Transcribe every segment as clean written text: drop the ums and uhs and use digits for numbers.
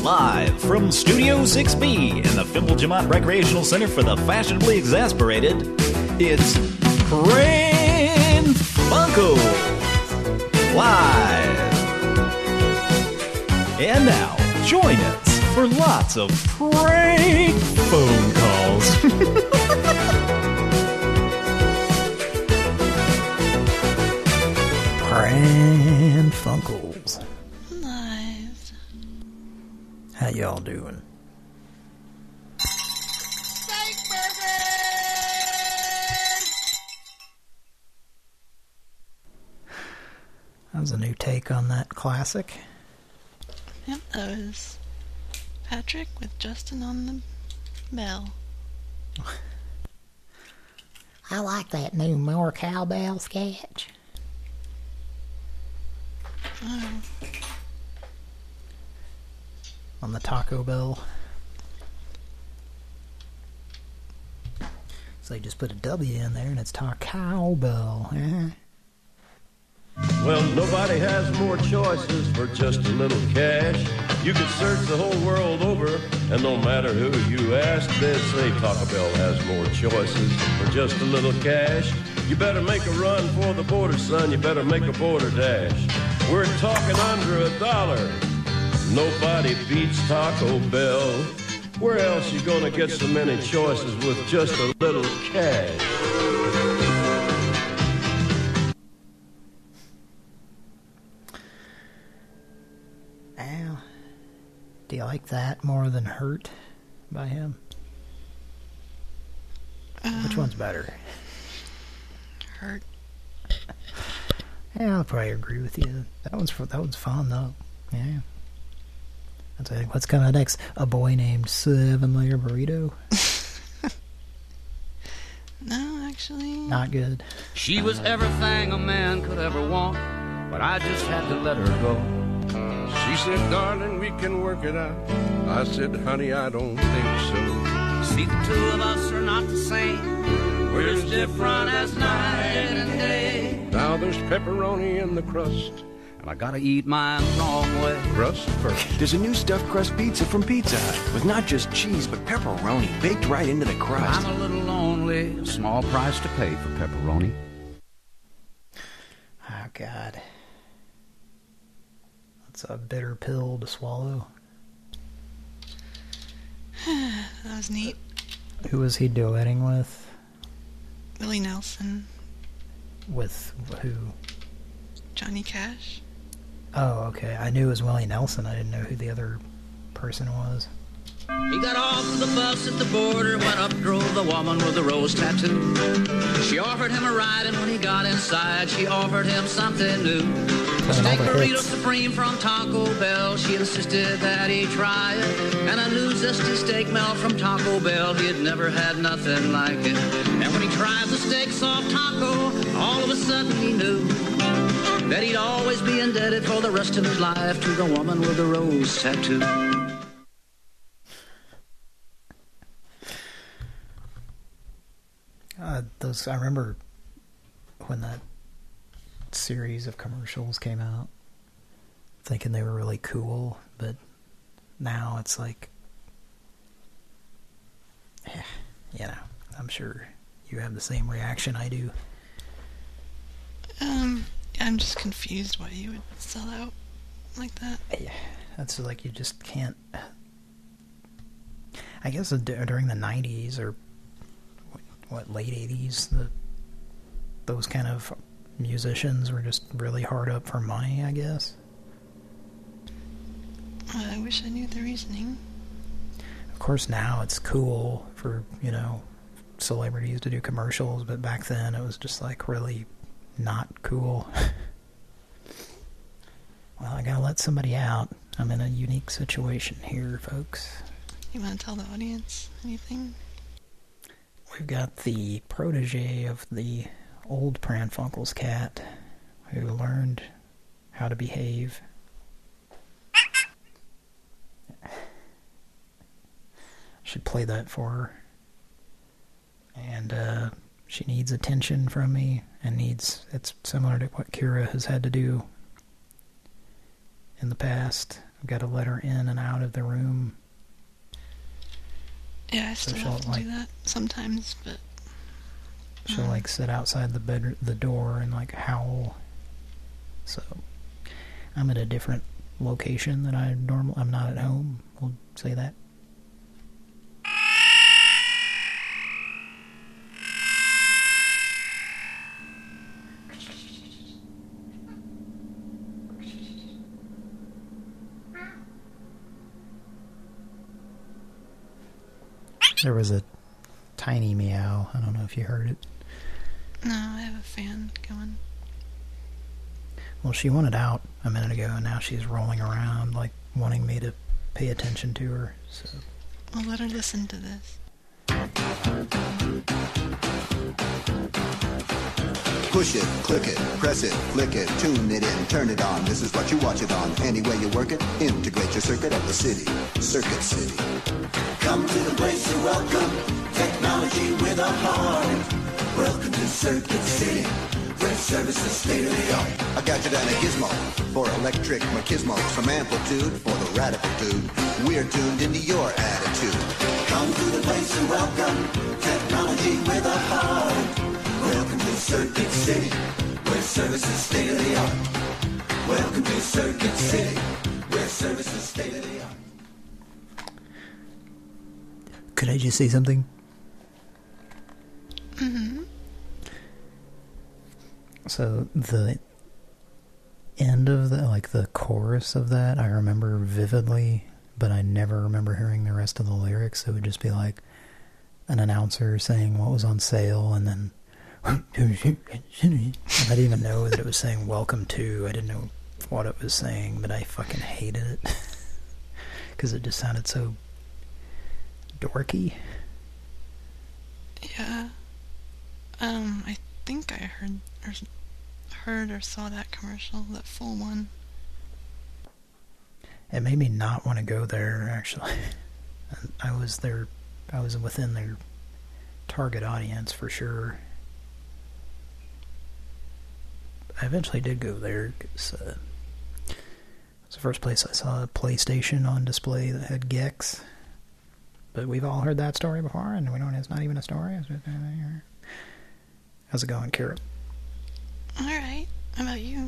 Live from Studio 6B in the Fimble Jamont Recreational Center for the Fashionably Exasperated, it's Pran Funkels Live. And now, join us for lots of prank phone calls. Pran Funkels Live. How y'all doing? That was a new take on that classic. Yep, that was Patrick with Justin on the bell. I like that new More Cowbell sketch. Oh. On the Taco Bell. So you just put a W in there and it's Taco Bell. Well, nobody has more choices for just a little cash. You could search the whole world over, and no matter who you ask, they'd say Taco Bell has more choices for just a little cash. You better make a run for the border, son. You better make a border dash. We're talking under $1. Nobody beats Taco Bell. Where else you gonna get so many choices with just a little cash? Ow. Do you like that more than Hurt by him? Which one's better? Hurt. Yeah, I'll probably agree with you. That one's fun though. Yeah. That's like, what's coming next? A boy named 7-layer burrito. No, actually. Not good. She was everything a man could ever want, but I just had to let her go. She said, darling, we can work it out. I said, honey, I don't think so. See, the two of us are not the same. We're as different as night and day. Now there's pepperoni in the crust. And I gotta eat mine the wrong way. Crust first. There's a new stuffed crust pizza from Pizza Hut with not just cheese, but pepperoni baked right into the crust. I'm a little lonely, a small price to pay for pepperoni. Oh, God. That's a bitter pill to swallow. That was neat. Who was he duetting with? Willie Nelson. With who? Johnny Cash. Oh, okay. I knew it was Willie Nelson. I didn't know who the other person was. He got off the bus at the border, went up, drove the woman with the rose tattoo. She offered him a ride, and when he got inside, she offered him something new. A steak burrito supreme from Taco Bell. She insisted that he try it. And a new zesty steak melt from Taco Bell. He had never had nothing like it. And when he tried the steak soft taco, all of a sudden he knew that he'd always be indebted for the rest of his life to the woman with the rose tattoo. I remember when that series of commercials came out, thinking they were really cool, but now it's like, you know, I'm sure you have the same reaction I do. I'm just confused why you would sell out like that. Yeah, that's like you just can't. I guess during the 90s or late 80s, those kind of musicians were just really hard up for money, I guess. I wish I knew the reasoning. Of course, now it's cool for, you know, celebrities to do commercials, but back then it was just like really not cool. Well, I gotta let somebody out. I'm in a unique situation here, folks. You want to tell the audience anything? We've got the protege of the old Pran Funkels cat who learned how to behave. Should play that for her. And she needs attention from me, and it's similar to what Kira has had to do in the past I've got to let her in and out of the room. Yeah, I still have to do that sometimes, but... She'll, like, sit outside the door and, like, howl. So, I'm at a different location than I'm not at home. We'll say that. There was a tiny meow. I don't know if you heard it. No, I have a fan going. Well, she wanted out a minute ago, and now she's rolling around, like, wanting me to pay attention to her, so... I'll let her listen to this. Push it, click it, press it, flick it, tune it in, turn it on. This is what you watch it on. Any way you work it, integrate your circuit at the city. Circuit City. Come to the place you're welcome. Technology with a heart. Welcome to Circuit City, where service is state of the art. A gadget and a gizmo for electric machismo. Some amplitude for the radical dude. We're tuned into your attitude. Come to the place you're welcome. Technology with a heart. Welcome to Circuit City, where service is state of the art. Welcome to Circuit City, where service is state of the art. Could I just say something? Mm-hmm. So, the end of the chorus of that, I remember vividly, but I never remember hearing the rest of the lyrics. It would just be like an announcer saying what was on sale, and then... and I didn't even know that it was saying welcome to. I didn't know what it was saying, but I fucking hated it. Because it just sounded so dorky. Yeah. I think I heard or saw that commercial, that full one. It made me not want to go there, actually. I was within their target audience for sure. I eventually did go there because it was the first place I saw a PlayStation on display that had Gex. But we've all heard that story before, and we know it's not even a story. How's it going, Kara? Alright. How about you?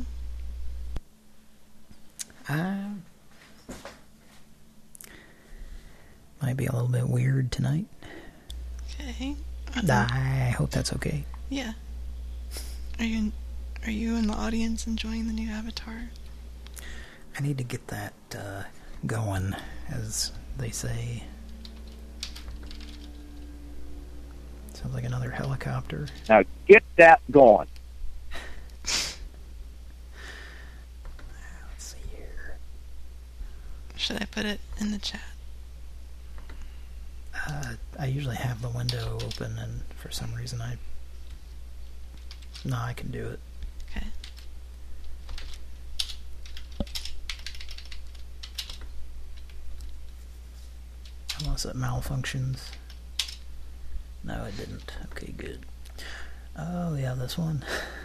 Might be a little bit weird tonight. Okay. I hope that's okay. Yeah. Are you in the audience enjoying the new Avatar? I need to get that going, as they say. Sounds like another helicopter. Now get that going. Let's see here. Should I put it in the chat? I usually have the window open, and for some reason I can do it. Okay. Unless it malfunctions. No, it didn't. Okay, good. Oh yeah, this one.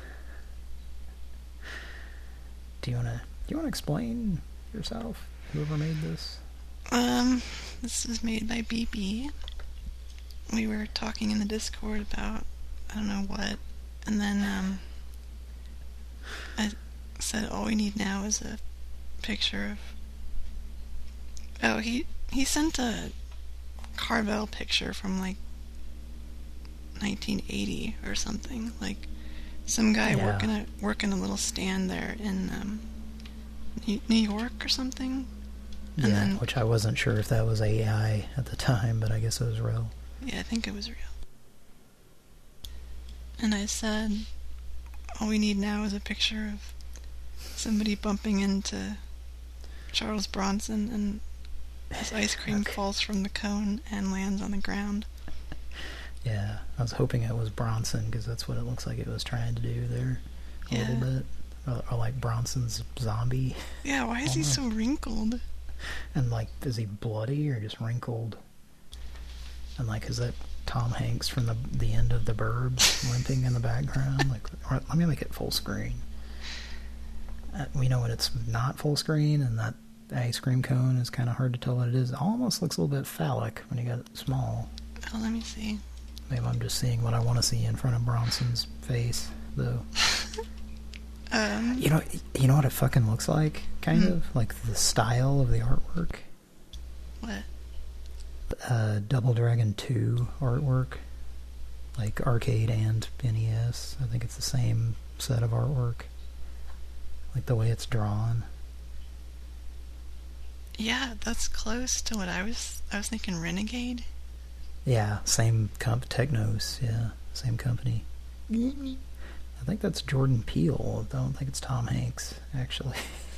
Do you wanna explain yourself? Whoever made this? This is made by BB. We were talking in the Discord about I don't know what, and then I said all we need now is a picture of. Oh, he sent a Carvel picture from like 1980 or something, like some guy working a little stand there in New York or something. And yeah, then, which I wasn't sure if that was AI at the time, but I guess it was real. Yeah, I think it was real. And I said, all we need now is a picture of somebody bumping into Charles Bronson and his ice cream falls from the cone and lands on the ground. Yeah, I was hoping it was Bronson, because that's what it looks like it was trying to do there a little bit. Or like Bronson's zombie. Yeah, why is he so wrinkled? And like, is he bloody or just wrinkled? And like, is that Tom Hanks from the end of The Burbs limping in the background? Like, or, let me make it full screen. We know when it's not full screen, and that ice cream cone is kind of hard to tell what it is. It almost looks a little bit phallic when you got it small. Oh, let me see. Maybe I'm just seeing what I want to see in front of Bronson's face, though. You know what it fucking looks like, kind of? Like the style of the artwork. What? Double Dragon 2 artwork. Like arcade and NES. I think it's the same set of artwork. Like the way it's drawn. Yeah, that's close to what I was thinking. Renegade. Yeah, same Technos, yeah, same company. I think that's Jordan Peele. I don't think it's Tom Hanks, actually.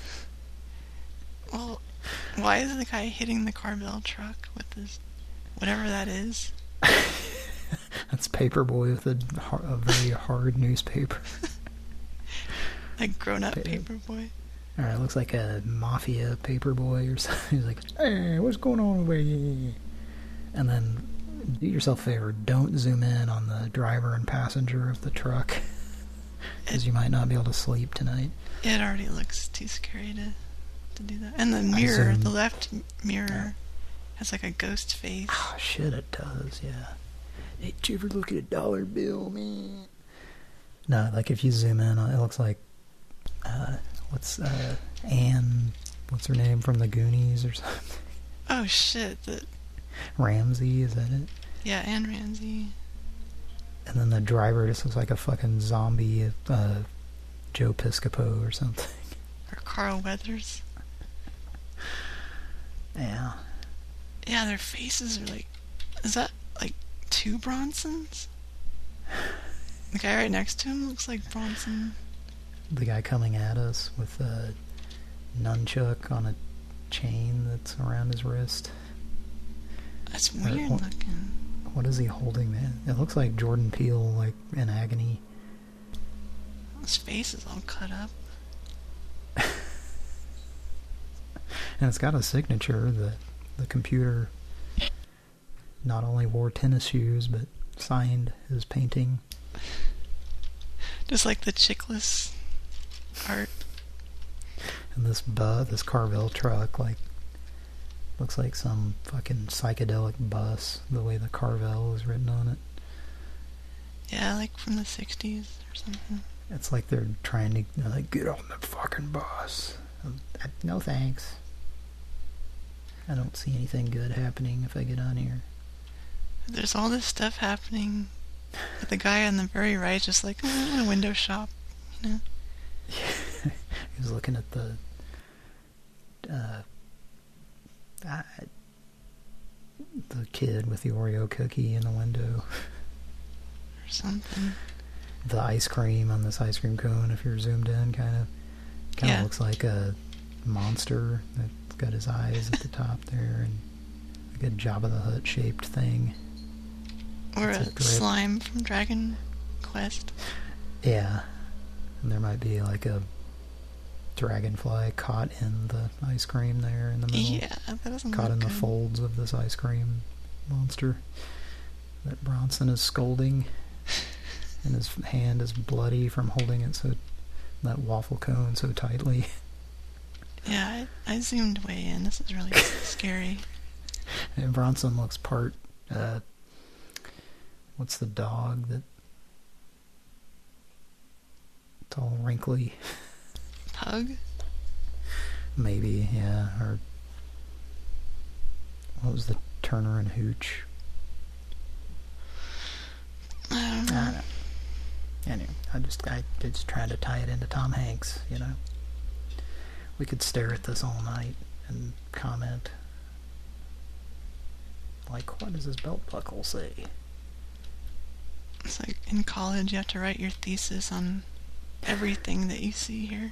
Well, why is the guy hitting the Carvel truck with his whatever that is? That's Paperboy with a very hard newspaper. Like grown-up Paperboy. Alright, it looks like a mafia Paperboy or something. He's like, hey, what's going on over here? And then, do yourself a favor, don't zoom in on the driver and passenger of the truck. Because you might not be able to sleep tonight. It already looks too scary to do that. And the mirror, the left mirror, has like a ghost face. Oh, shit, it does, yeah. Hey, did you ever look at a dollar bill, man? No, like if you zoom in, it looks like, Anne, what's her name from the Goonies or something? Oh, shit. Ramsey, is that it? Yeah, Anne Ramsey. And then the driver just looks like a fucking zombie, Joe Piscopo or something. Or Carl Weathers. Yeah. Yeah, their faces are like... Is that, like, two Bronsons? The guy right next to him looks like Bronson. The guy coming at us with a nunchuck on a chain that's around his wrist. That's weird looking. What is he holding, man? It looks like Jordan Peele, like, in agony. His face is all cut up. And it's got a signature that the computer not only wore tennis shoes, but signed his painting. Just like the Chickless art. And this Carvel truck, like, looks like some fucking psychedelic bus, the way the Carvel is written on it. Yeah, like from the 60s or something. It's like they're trying to, like, get on the fucking bus. No thanks. I don't see anything good happening if I get on here. There's all this stuff happening, but the guy on the very right is just like, a window shop, you know? He was looking at the kid with the Oreo cookie in the window. Or something. The ice cream on this ice cream cone, if you're zoomed in, kind of looks like a monster that's got his eyes at the top there, and like a Jabba the Hutt shaped thing. Or a slime from Dragon Quest. Yeah. And there might be like a dragonfly caught in the ice cream there in the middle. Yeah, that doesn't caught look in good. The folds of this ice cream monster that Bronson is scolding. And his hand is bloody from holding it that waffle cone so tightly. Yeah, I zoomed way in. This is really scary. And Bronson looks part, what's the dog that, it's all wrinkly. Pug? Maybe, yeah, or what was the Turner and Hooch? I don't know. Anyway, I just tried to tie it into Tom Hanks, you know. We could stare at this all night and comment. Like, what does his belt buckle say? It's like in college you have to write your thesis on everything that you see here.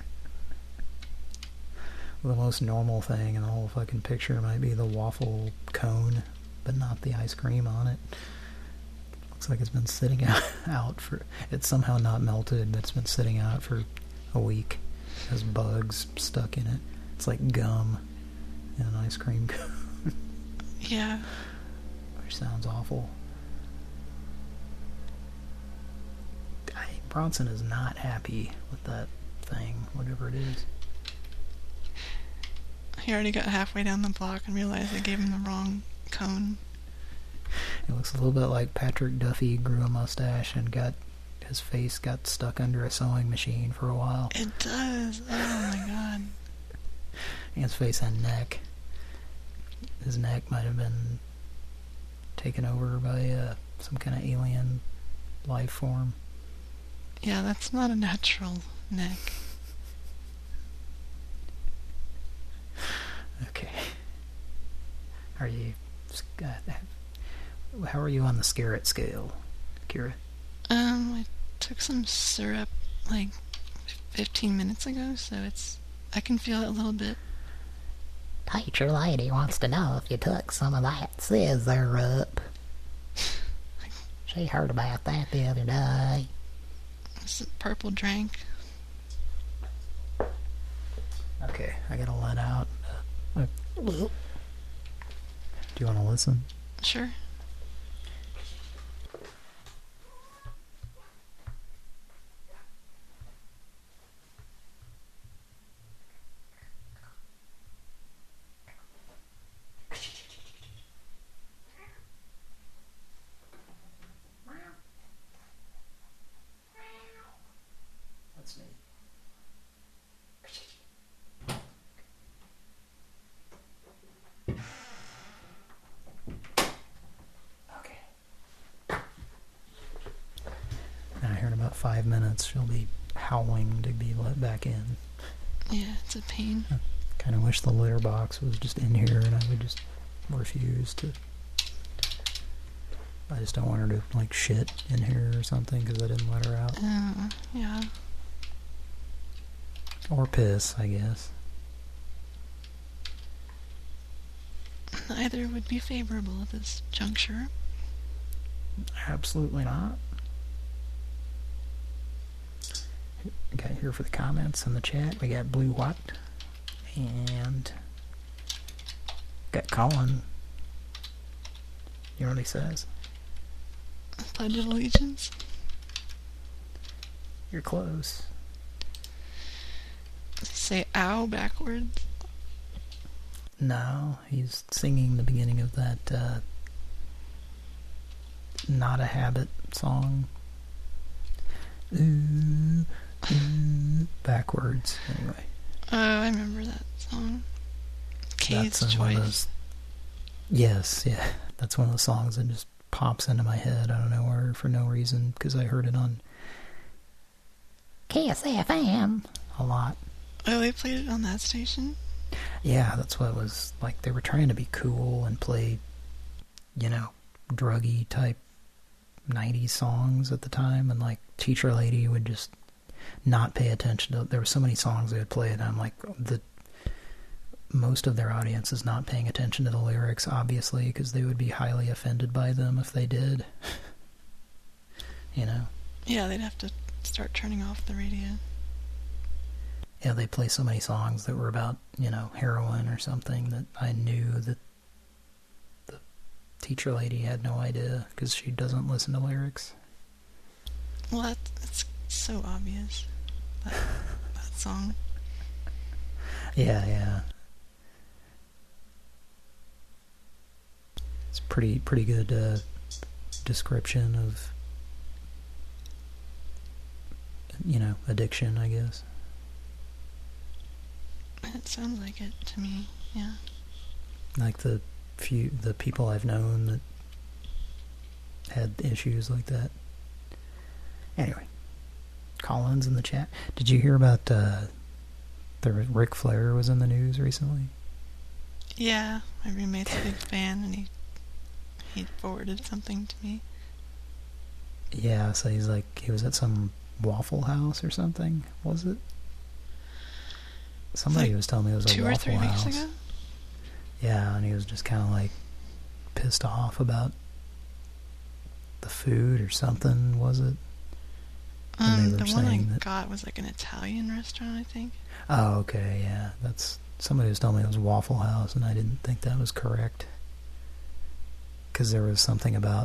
The most normal thing in the whole fucking picture might be the waffle cone, but not the ice cream on it. Looks like it's been sitting out for... It's somehow not melted, but it's been sitting out for a week. It has bugs stuck in it. It's like gum in an ice cream cone. Yeah. Which sounds awful. Bronson is not happy with that thing, whatever it is. He already got halfway down the block and realized I gave him the wrong cone. It looks a little bit like Patrick Duffy grew a mustache and his face got stuck under a sewing machine for a while. It does. Oh my god. And his face and neck. His neck might have been taken over by some kind of alien life form. Yeah, that's not a natural neck. Okay. How are you on the Scarrett scale, Kira? I took some syrup like 15 minutes ago, so I can feel it a little bit. Teacher lady wants to know if you took some of that syrup. She heard about that the other day. It's a purple drink. Okay, I gotta let out. Do you want to listen? Sure. That's me. Okay. And I heard in about 5 minutes she'll be howling to be let back in. Yeah, it's a pain. I kind of wish the litter box was just in here and I would just refuse to. I just don't want her to, like, shit in here or something because I didn't let her out. Yeah. Or piss, I guess. Neither would be favorable at this juncture. Absolutely not. Okay, here for the comments in the chat, we got Blue Watt and got Colin. You know what he says? Pledge of Allegiance. You're close. Say ow backwards. No, he's singing the beginning of that Not a Habit song. Ooh, ooh, backwards, anyway. Oh, I remember that song. Kay's That's Choice. one of those, yes, yeah. That's one of the songs that just pops into my head out of nowhere for no reason, because I heard it on Kiss FM. a lot. Oh, they played it on that station? Yeah, that's what it was like. They were trying to be cool and play, you know, druggy type 90s songs at the time, and like Teacher Lady would just not pay attention to. There were so many songs they would play, and I'm like, most of their audience is not paying attention to the lyrics, obviously, because they would be highly offended by them if they did. You know? Yeah, they'd have to start turning off the radio. Yeah, they play so many songs that were about, you know, heroin or something that I knew that the Teacher Lady had no idea because she doesn't listen to lyrics. Well, it's so obvious, that song. Yeah, yeah. It's pretty good description of, you know, addiction, I guess. It sounds like it to me, yeah. Like the people I've known that had issues like that. Anyway, Colin's in the chat. Did you hear about the Ric Flair was in the news recently? Yeah, my roommate's a big fan, and he forwarded something to me. Yeah, so he's like, he was at some Waffle House or something, was it? Somebody like was telling me it was a Waffle House. 2 or 3 weeks ago? Yeah, and he was just kind of like pissed off about the food or something, was it? The one I got was like an Italian restaurant, I think. Oh, okay, yeah. That's somebody was telling me it was Waffle House, and I didn't think that was correct. Because there was something about,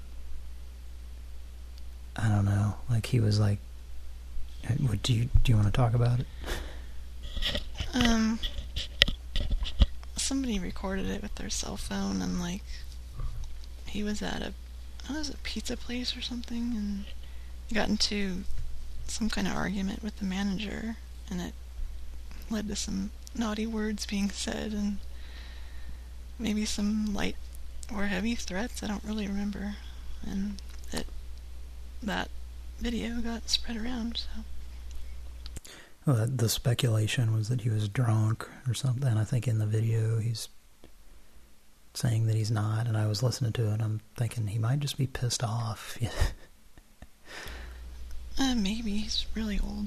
I don't know, like he was like, do you want to talk about it? somebody recorded it with their cell phone, and like he was at a pizza place or something, and he got into some kind of argument with the manager, and it led to some naughty words being said, and maybe some light or heavy threats. I don't really remember, and that video got spread around. So. Well, the speculation was that he was drunk or something. I think in the video he's saying that he's not, and I was listening to it and I'm thinking he might just be pissed off. Maybe. He's really old.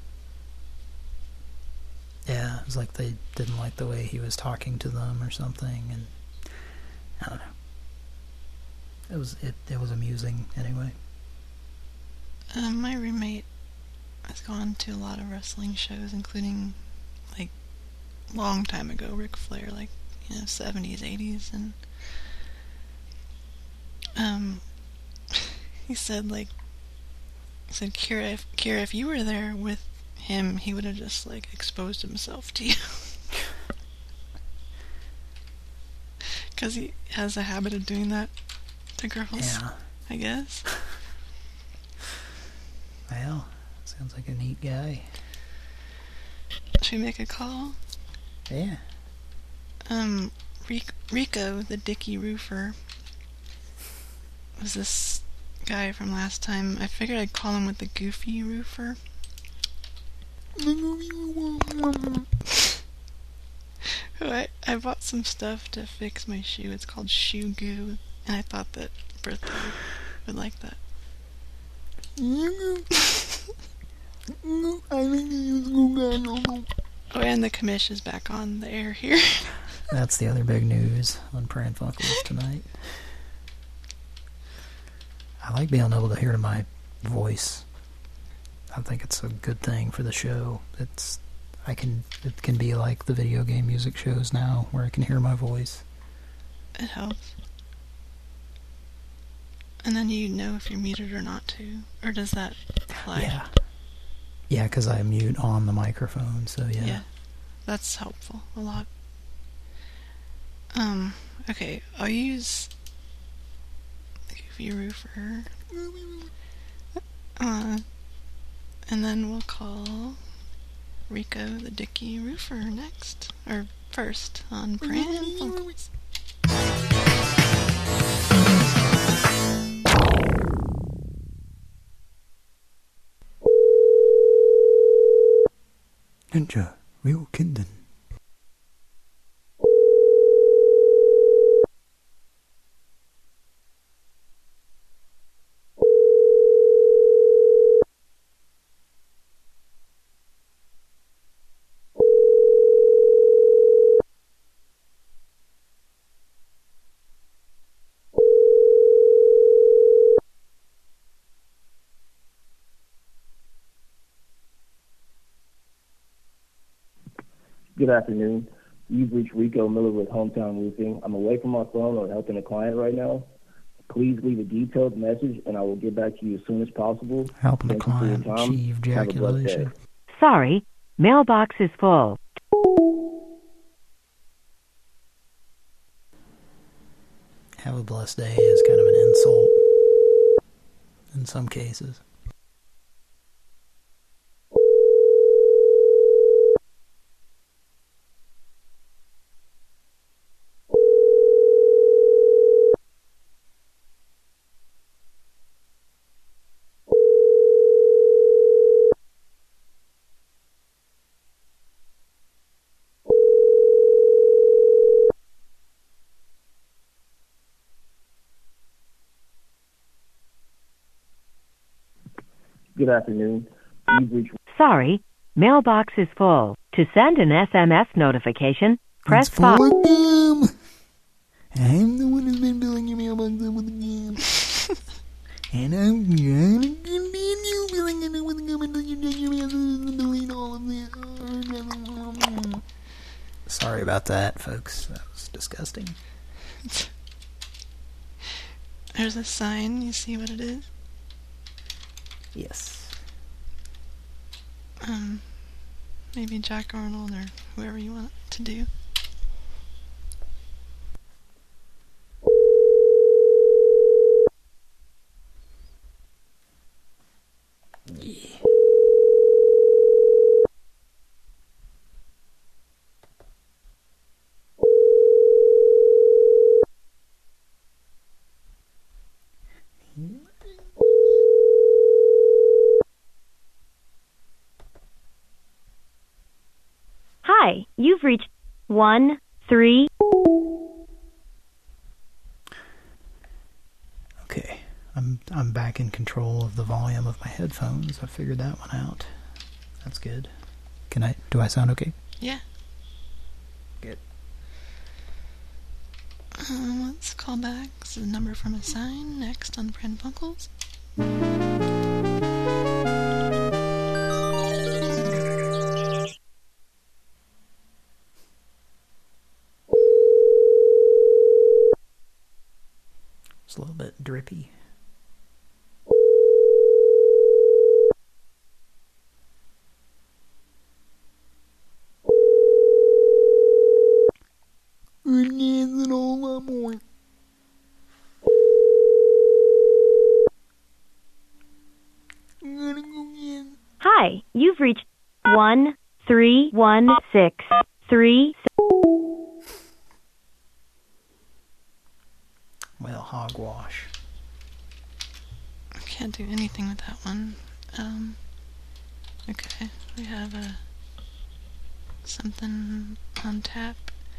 Yeah, it was like they didn't like the way he was talking to them or something, and I don't know. It was amusing anyway. My roommate has gone to a lot of wrestling shows, including, like, long time ago, Ric Flair, like, 70s, 80s, and, he said, Kira, if you were there with him, he would have just, like, exposed himself to you. Because he has a habit of doing that to girls, yeah. I guess. Well, sounds like a neat guy. Should we make a call? Yeah. Rico, the Dicky Roofer, was this guy from last time. I figured I'd call him with the Goofy Roofer. I bought some stuff to fix my shoe. It's called Shoe Goo, and I thought that Bertha would like that. Oh, and the commish is back on the air here. That's the other big news on Pran Funkels tonight. I like being able to hear my voice. I think it's a good thing for the show. It can be like the video game music shows now, where I can hear my voice. It helps. And then you know if you're muted or not too, or does that apply? Yeah. Yeah, because I mute on the microphone, so yeah. Yeah, that's helpful a lot. Okay, I'll use the Goofy Roofer. And then we'll call Rico the Dicky Roofer next, or first on Pran Funkels. Ninja, real Kinden. Good afternoon. You've reached Rico Miller with Hometown Roofing. I'm away from my phone or helping a client right now. Please leave a detailed message, and I will get back to you as soon as possible. Helping a client achieve ejaculation. Sorry, mailbox is full. Have a blessed day is kind of an insult in some cases. Good afternoon. You've reached... Sorry, mailbox is full. To send an SMS notification, press 5. I'm the one who's been filling your mailbox up with the game. And I'm going to continue filling it up with the game until you take your mailbox and delete all of this. Sorry about that, folks. That was disgusting. There's a sign. You see what it is? Yes. Maybe Jack Arnold or whoever you want to do. you've reached 1-3. Okay, I'm back in control of the volume of my headphones. I figured that one out. That's good. Do I sound okay? Yeah. Good. Let's call back. This is a number from a sign. Next on Pran Funkels. It's a little bit drippy. Hi, you've reached 1-3-1-6-3. Well, hogwash. I can't do anything with that one. Okay, we have something on tap.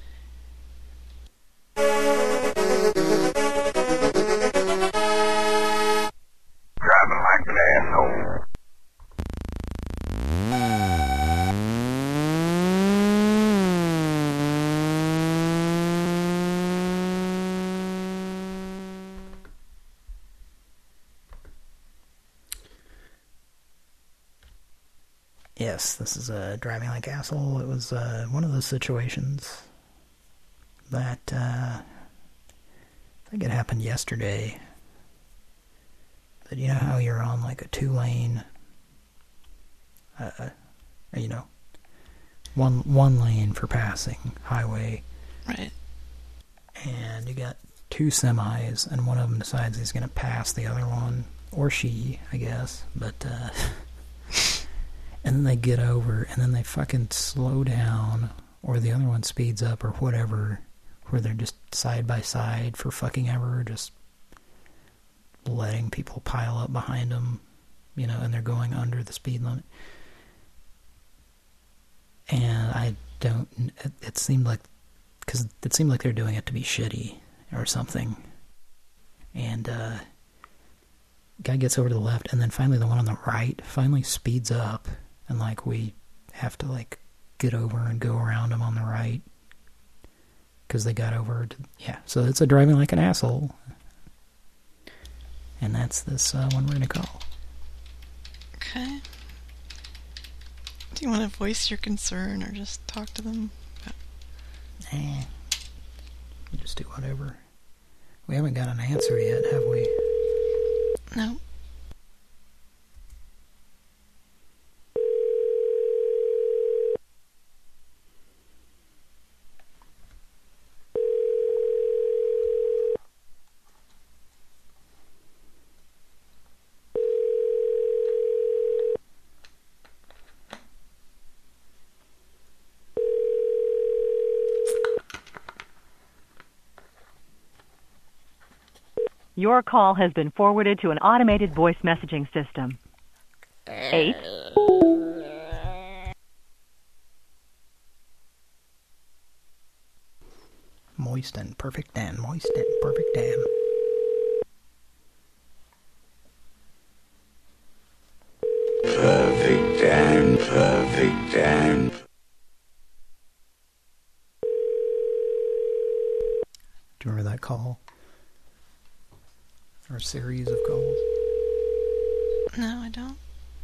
Driving like an asshole. Yes, this is Driving Like Asshole. It was one of those situations that I think it happened yesterday. But you know how you're on like a 2-lane, one lane for passing highway. Right. And you got 2 semis, and one of them decides he's going to pass the other one, or she, I guess, but and then they get over, and then they fucking slow down, or the other one speeds up, or whatever, where they're just side by side for fucking ever, just letting people pile up behind them, and they're going under the speed limit. And it seemed like they're doing it to be shitty or something. And guy gets over to the left, and then finally the one on the right finally speeds up, and like we have to like get over and go around him on the right because they got over to, so it's a Driving Like an Asshole. And that's this one we're going to call. Okay. Do you want to voice your concern or just talk to them? You just do whatever. We haven't got an answer yet, have we? No. Your call has been forwarded to an automated voice messaging system. 8. Moist and perfect Dan. Moist and perfect Dan. Perfect Dan. Perfect Dan. Do you remember that call? Or a series of calls? No, I don't.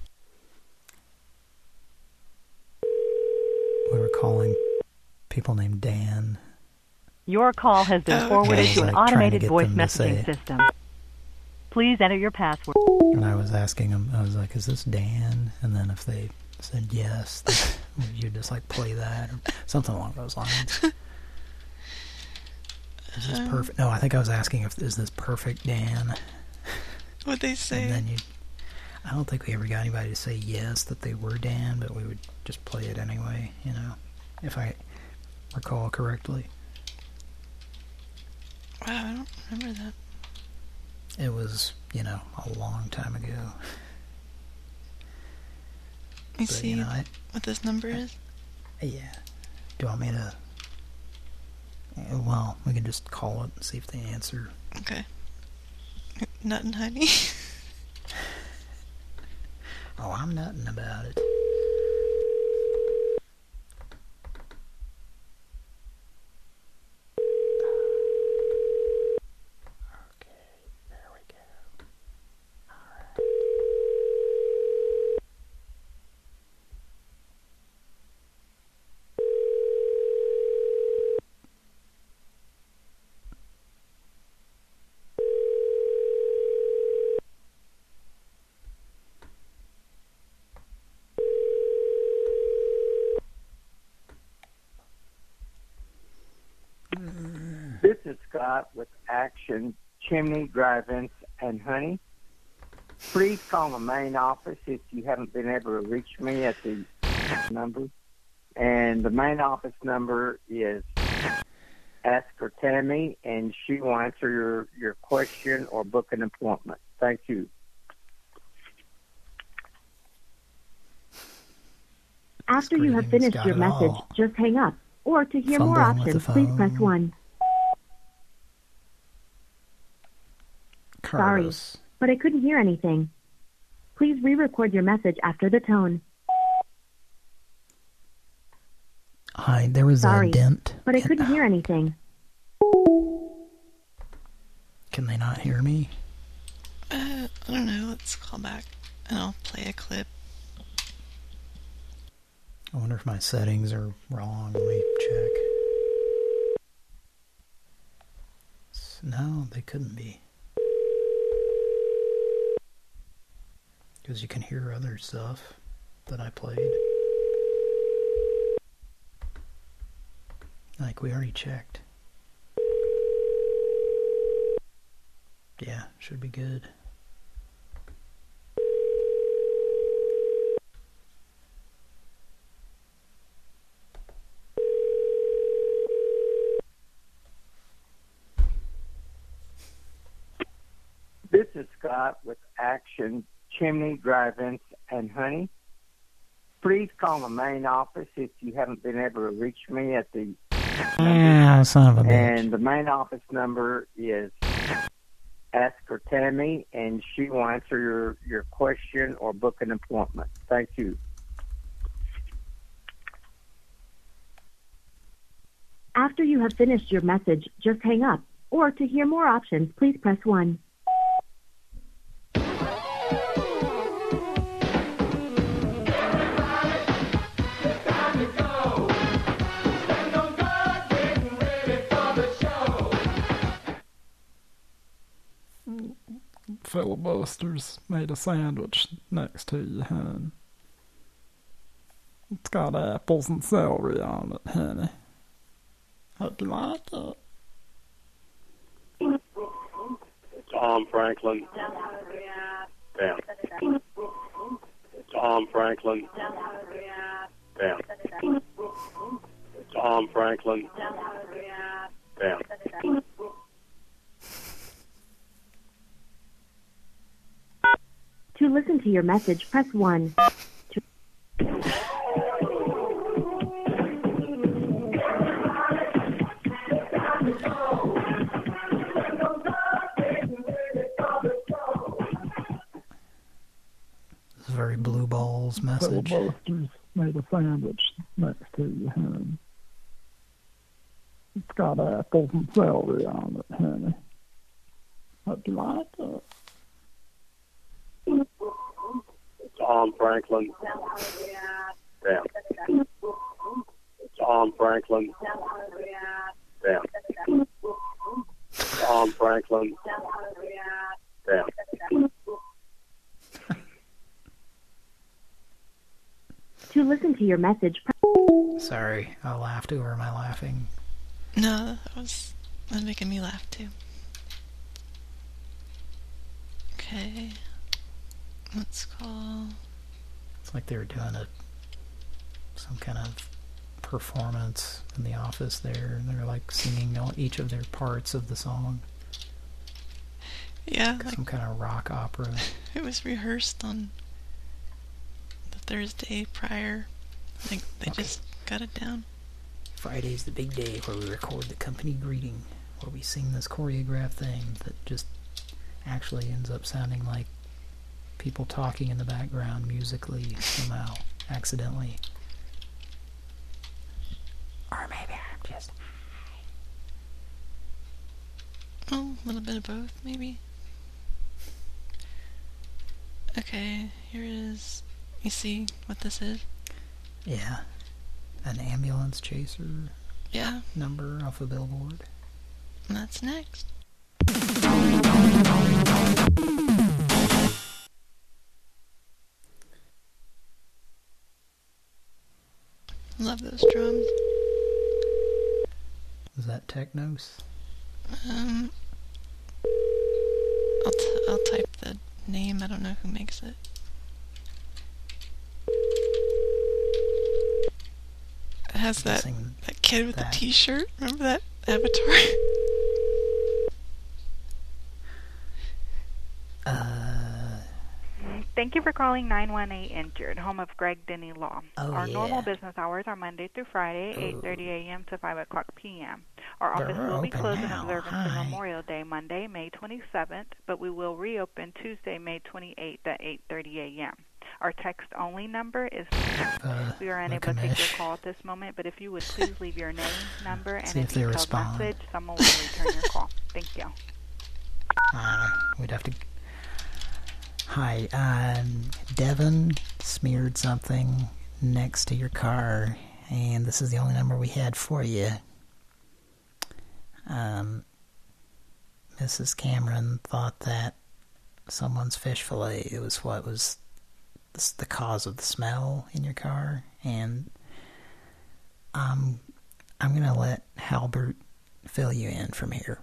We were calling people named Dan. Your call has been forwarded to an automated voice messaging system. Please enter your password. And I was asking them, I was like, is this Dan? And then if they said yes, then you just like play that or something along those lines. Is this perfect? No, I think I was asking is this perfect Dan? What'd they say? And then I don't think we ever got anybody to say yes that they were Dan, but we would just play it anyway, if I recall correctly. Wow, I don't remember that. It was, a long time ago. You see what this number is? Yeah. Do you want me to... Well, we can just call it and see if they answer. Okay. Nut and honey? Oh, I'm nutting about it. This is Scott with Action Chimney, Dry Vents, and Honey. Please call the main office if you haven't been able to reach me at the number. And the main office number is Ask for Tammy, and she will answer your question or book an appointment. Thank you. After you have finished your message, just hang up. Or to hear more options, please press 1. Sorry, but I couldn't hear anything. Please re-record your message after the tone. Hi, there was a dent. But I couldn't hear anything. Can they not hear me? I don't know. Let's call back and I'll play a clip. I wonder if my settings are wrong. Let me check. No, they couldn't be. Because you can hear other stuff that I played. Like we already checked. Yeah, should be good. This is Scott with Action Chimney, Dry Vents, and Honey. Please call the main office if you haven't been able to reach me at the number. Son of a bitch. And the main office number is Ask for Tammy, and she will answer your question or book an appointment. Thank you. After you have finished your message, just hang up. Or to hear more options, please press 1. Filibuster's made a sandwich next to you, hon. It's got apples and celery on it, honey. Hope you like it. Tom Franklin. Down. Tom Franklin. Down. Tom Franklin. Down. To listen to your message, press 1. This is very Blue Balls message. Filibuster's made a sandwich next to you, honey. It's got apples and celery on it, honey. Hope you like it. Tom Franklin. Down. Tom Franklin. Down. Tom Franklin. Down. To listen to your message, Sorry, I laughed. Who am I laughing? No, that was making me laugh too. Okay. Let's call... It's like they were doing some kind of performance in the office there. And they're like singing each of their parts of the song. Yeah. Like some kind of rock opera. It was rehearsed on the Thursday prior. Like, they just got it down. Friday's the big day where we record the company greeting, where we sing this choreographed thing that just actually ends up sounding like people talking in the background musically somehow, accidentally. Or maybe I'm just... Oh, a little bit of both, maybe. Okay, here it is. You see what this is? Yeah. An ambulance chaser. Yeah. Number off a billboard. And that's next. Love those drums. Is that Technos? I'll type the name. I don't know who makes it. It has that kid with the t-shirt. Remember that Avatar? Thank you for calling 918 Injured, home of Greg Denny Law. Oh, Our normal business hours are Monday through Friday, 8:30 a.m. to 5 o'clock p.m. Our office will be closed in observance of Memorial Day, Monday, May 27th, but we will reopen Tuesday, May 28th at 8:30 a.m. Our text-only number is... we are unable to take your call at this moment, but if you would please leave your name, number, and a detailed message, someone will return your call. Thank you. We'd have to... Hi, Devin smeared something next to your car, and this is the only number we had for you. Mrs. Cameron thought that someone's fish fillet, it was what was the cause of the smell in your car, and I'm gonna let Halbert fill you in from here.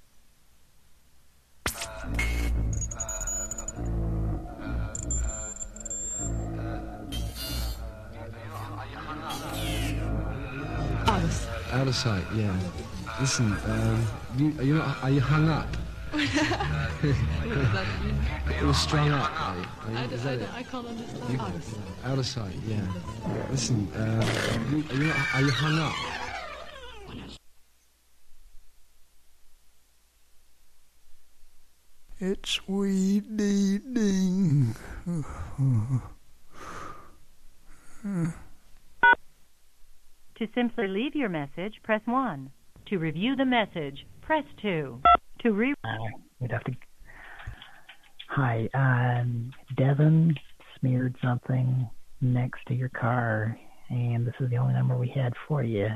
Out of sight, yeah. Listen, are you hung up? It was strung up, right? I can't understand. Out of sight, yeah. Listen, are you hung up? It's weed eating. To simply leave your message, press 1. To review the message, press 2. To we'd have to... Hi, Devin smeared something next to your car, and this is the only number we had for you.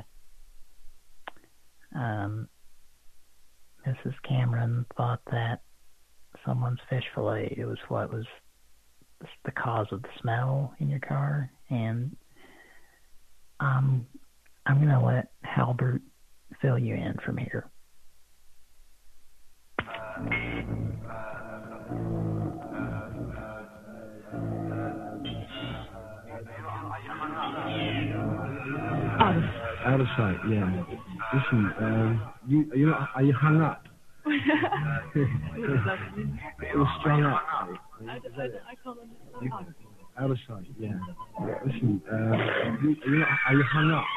Mrs. Cameron thought that someone's fish fillet, it was what was the cause of the smell in your car, and I'm gonna let Halbert fill you in from here. Out of sight, yeah. Listen, are you hung up? It was strung up. I can't understand. Out of sight, yeah. Listen, are you hung up?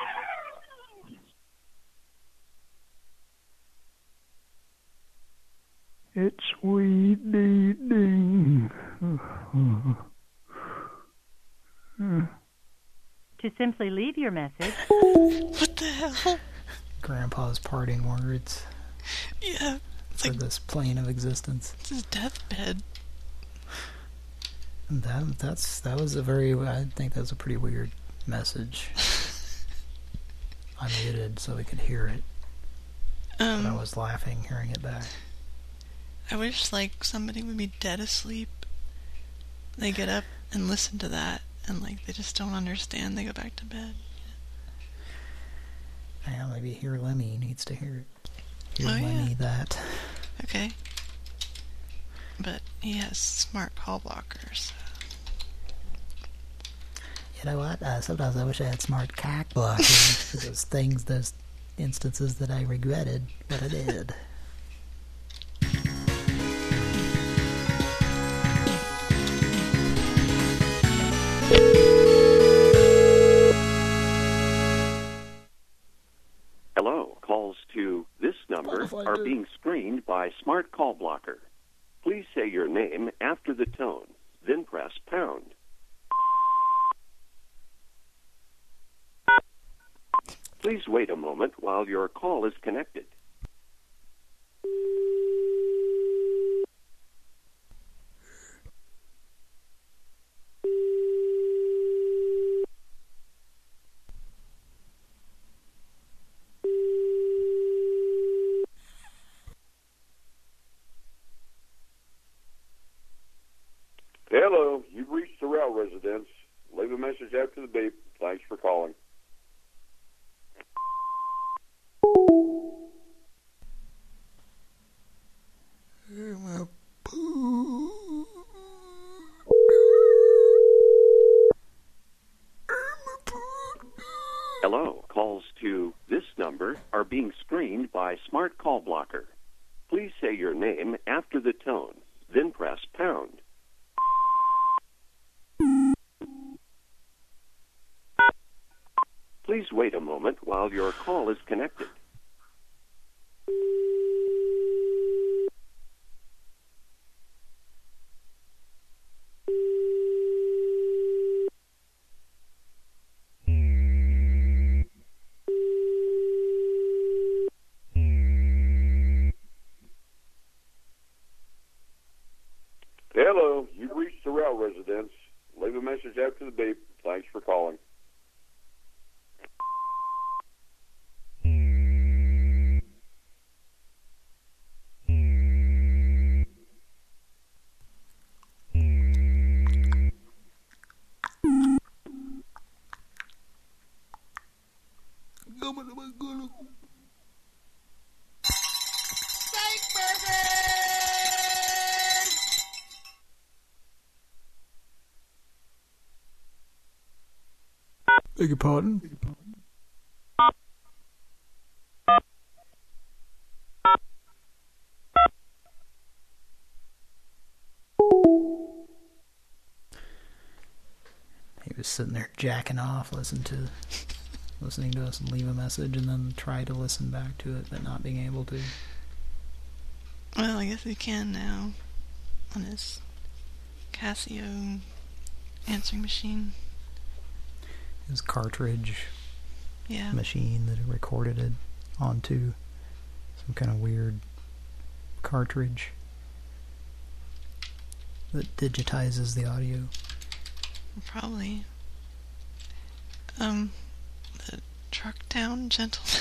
It's weed eating. To simply leave your message. What the hell? Grandpa's parting words. Yeah. For like this plane of existence. It's his deathbed. And that was a very, I think that was a pretty weird message. I muted so we could hear it. But I was laughing hearing it back. I wish like somebody would be dead asleep. They get up and listen to that and like they just don't understand. They go back to bed. Yeah, maybe Hear Lemmy needs to hear it. Hear Lemmy that. Okay. But he has smart call blockers. You know what? Sometimes I wish I had smart cock blockers for those instances that I regretted, but I did. are being screened by Smart Call Blocker. Please say your name after the tone, then press pound. Please wait a moment while your call is connected. Hello, you've reached the rail residence. Leave a message after the beep. Thanks for calling. Hello, calls to this number are being screened by Smart Call Blocker. Please say your name after the tone, then press pound. Please wait a moment while your call is connected. Hello, you've reached the rail residence. Leave a message after the beep. Thanks for calling. Beg your pardon? He was sitting there jacking off, listening to us leave a message, and then try to listen back to it, but not being able to. Well, I guess he can now on his Casio answering machine. His cartridge Yeah. machine that recorded it onto some kind of weird cartridge that digitizes the audio. Probably. The Trucktown Gentleman.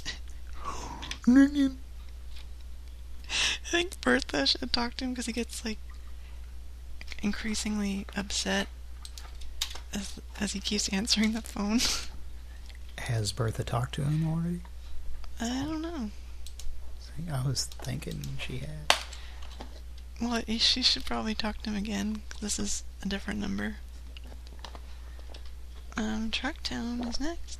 I think Bertha should talk to him because he gets, like, increasingly upset as he keeps answering the phone. Has Bertha talked to him already? I don't know. I was thinking she had. Well, she should probably talk to him again. This is a different number. Trucktown is next.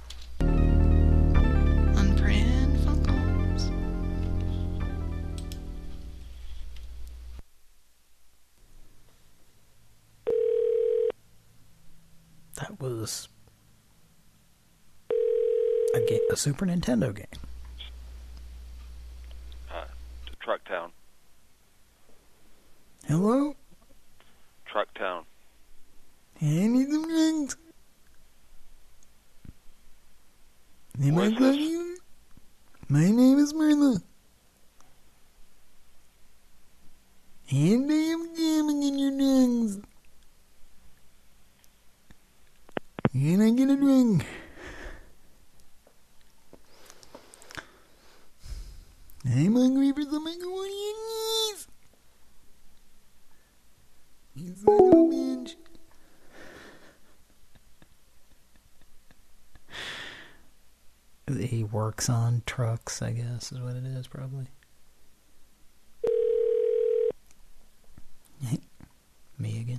On Brand Phone Calls. That was a Super Nintendo game. Trucktown. Hello? Trucktown. I need some drinks. Am I talking? My name is Martha. And I am jamming in your drinks. Can I get a drink? I'm hungry for some macaroni and cheese. You son of a bitch. He works on trucks, I guess, is what it is, probably. Me again.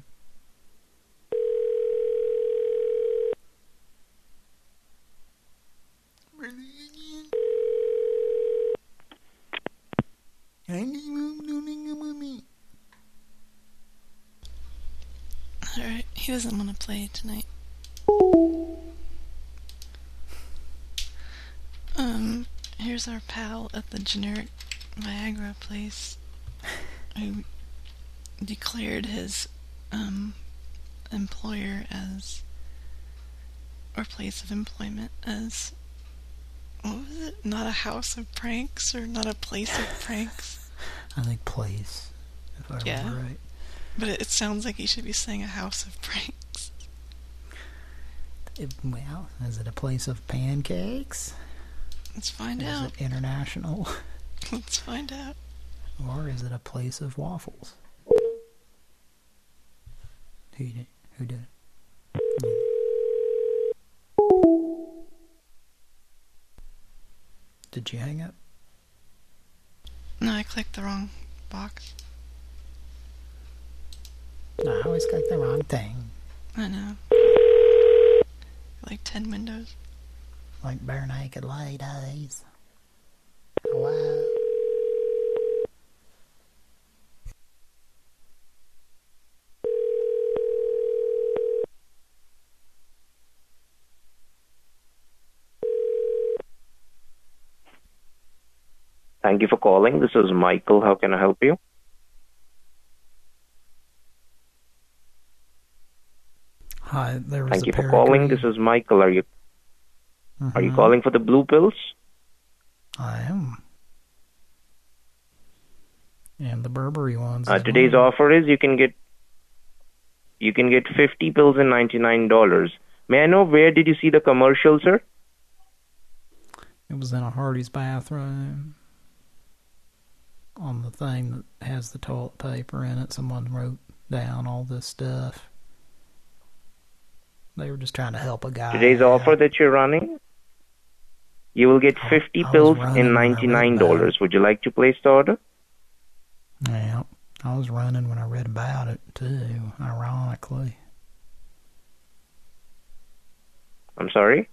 Alright, he doesn't want to play tonight. Here's our pal at the generic Viagra place who declared his employer as, or place of employment as, what was it? Not a house of pranks or not a place of pranks? I think place, if I remember right. But it sounds like he should be saying a house of pranks. Well, is it a place of pancakes? Let's find out. Is it international? Let's find out. Or is it a place of waffles? Who did it? Did you hang up? No, I clicked the wrong box. No, I always click the wrong thing. I know. Like 10 windows. Like bare naked ladies. Hello? Thank you for calling. This is Michael. How can I help you? Hi, there was Thank a you for paragraph. calling. This is Michael. Are you calling for the blue pills? I am. And the Burberry ones. Today's offer is you can get 50 pills and $99. May I know where did you see the commercial, sir? It was in a Hardy's bathroom. On the thing that has the toilet paper in it, someone wrote down all this stuff. They were just trying to help a guy. Today's offer that you're running, you will get 50 pills and $99. Would you like to place the order? Yeah, I was running when I read about it too, ironically. I'm sorry?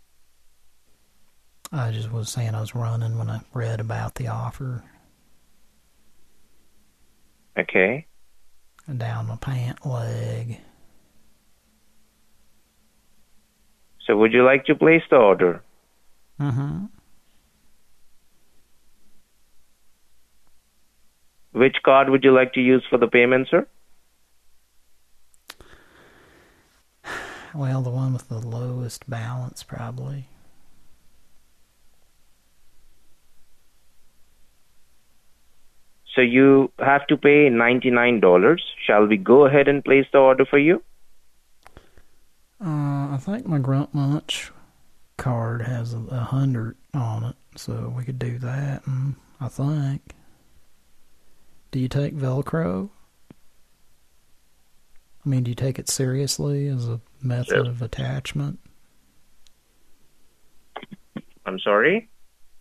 I just was saying I was running when I read about the offer. Okay. And down my pant leg. So would you like to place the order? Mm-hmm. Which card would you like to use for the payment, sir? Well, the one with the lowest balance, probably. So you have to pay $99. Shall we go ahead and place the order for you? I think my Grunt Munch card has 100 on it, so we could do that, I think. Do you take Velcro? I mean, do you take it seriously as a method of attachment? I'm sorry?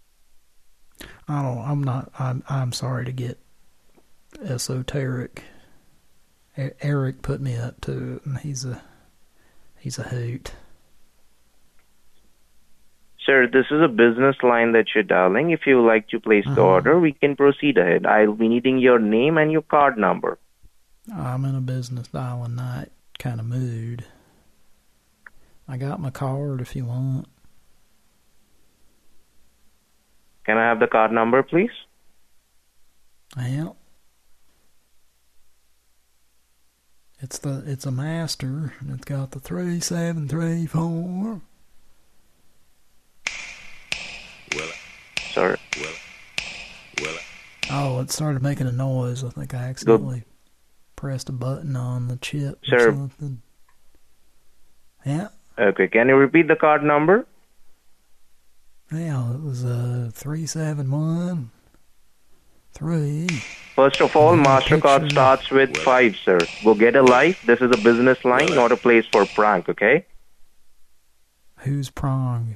I'm sorry to get esoteric. Eric put me up to it, and he's a hoot. Sir, this is a business line that you're dialing. If you would like to place the order, we can proceed ahead. I'll be needing your name and your card number. I'm in a business dialing night kind of mood. I got my card if you want. Can I have the card number, please? Well, it's a master, and it's got the 3734. Sorry. Oh, it started making a noise. I think I accidentally pressed a button on the chip or Sir. something. Yeah. Okay, can you repeat the card number? Yeah, it was 3713. First of all, MasterCard starts with 5, sir. Go get a life. This is a business line, not a place for prank, okay? Who's prong?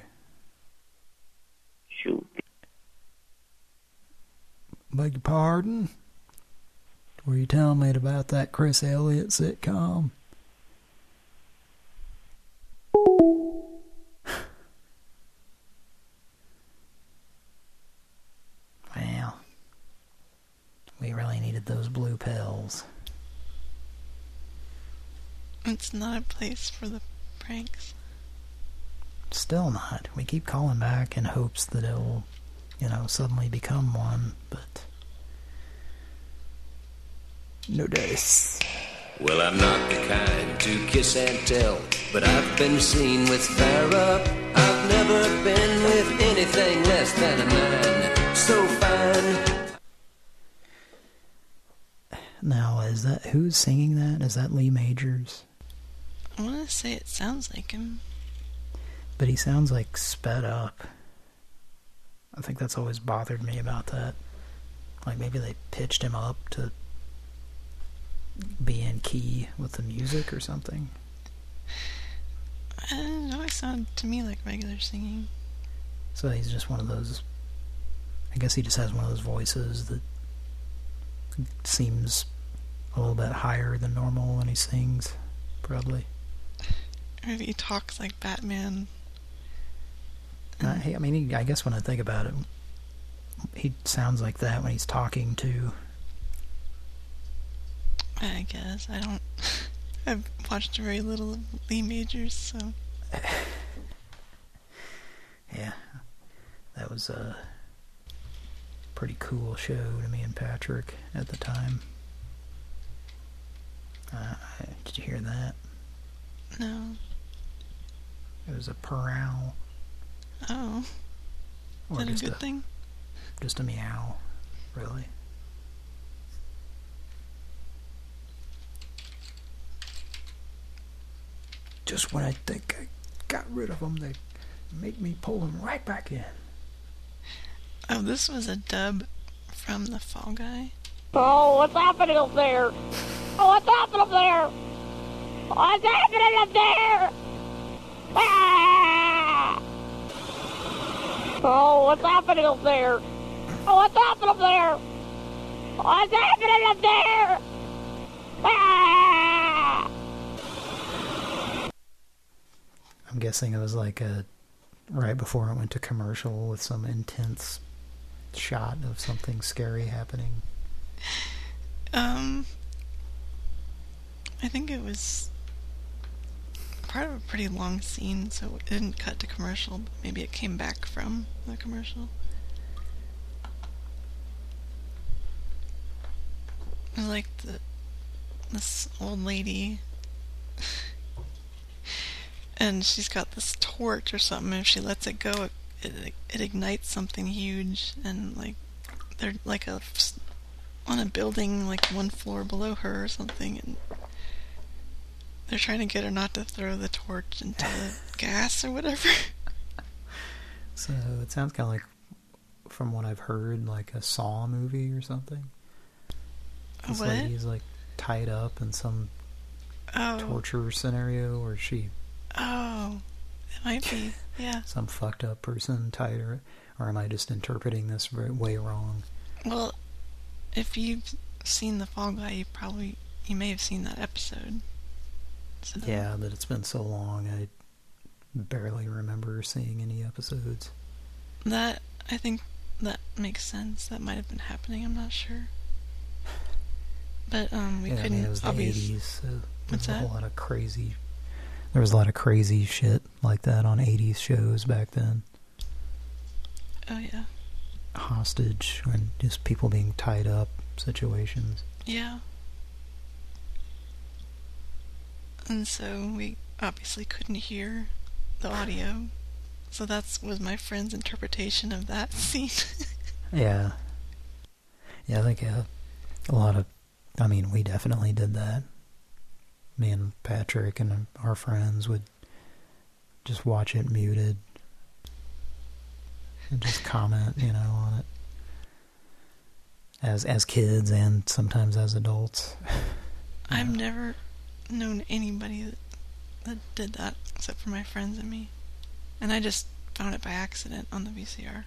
Shoot. Beg your pardon? Were you telling me about that Chris Elliott sitcom? Well, we really needed those blue pills. It's not a place for the pranks. Still not. We keep calling back in hopes that it'll, you know, suddenly become one, but no dice. Well, I'm not the kind to kiss and tell, but I've been seen with Farrah. I've never been with anything less than a 9. So fine. Now, is that, who's singing that? Is that Lee Majors? I want to say it sounds like him. But he sounds like sped up. I think that's always bothered me about that. Like maybe they pitched him up to be in key with the music or something. It always sounded to me like regular singing. So he's just one of those... I guess he just has one of those voices that seems a little bit higher than normal when he sings, probably. Or if he talks like Batman. I mean, I guess when I think about it, he sounds like that when he's talking too. I guess. I don't... I've watched very little of Lee Majors, so... Yeah. That was a pretty cool show to me and Patrick at the time. Did you hear that? No. It was a prowl. Oh. Is that a good thing? Just a meow, really. Just when I think I got rid of them, they make me pull them right back in. Oh, this was a dub from the Fall Guy? Oh, what's happening up there? Oh, what's happening up there? What's happening up there? Ah! Oh, what's happening up there? Oh, what's happening up there? What's happening up there? Ah! I'm guessing it was like a right before it went to commercial with some intense shot of something scary happening. I think it was part of a pretty long scene, so it didn't cut to commercial, but maybe it came back from the commercial. It was like this old lady, and she's got this torch or something, and if she lets it go, it ignites something huge, and like they're like on a building like one floor below her or something, and they're trying to get her not to throw the torch into the gas or whatever. So it sounds kind of like, from what I've heard, like a Saw movie or something. This what? lady's like tied up in some torture scenario where she... Oh, it might be, yeah. Some fucked up person tied her, or am I just interpreting this way wrong? Well, if you've seen The Fall Guy, you may have seen that episode. So. Yeah, but it's been so long, I barely remember seeing any episodes. I think that makes sense. That might have been happening, I'm not sure. But, we couldn't... I mean, it was the 80s, so What's that? There was a lot of crazy shit like that on 80s shows back then. Oh, yeah. Hostage, and just people being tied up situations. Yeah. And so we obviously couldn't hear the audio. So that was my friend's interpretation of that scene. Yeah. Yeah, I think a lot of... I mean, we definitely did that. Me and Patrick and our friends would just watch it muted and just comment, you know, on it. As kids and sometimes as adults. I've never known anybody that did that except for my friends and me. And I just found it by accident on the VCR.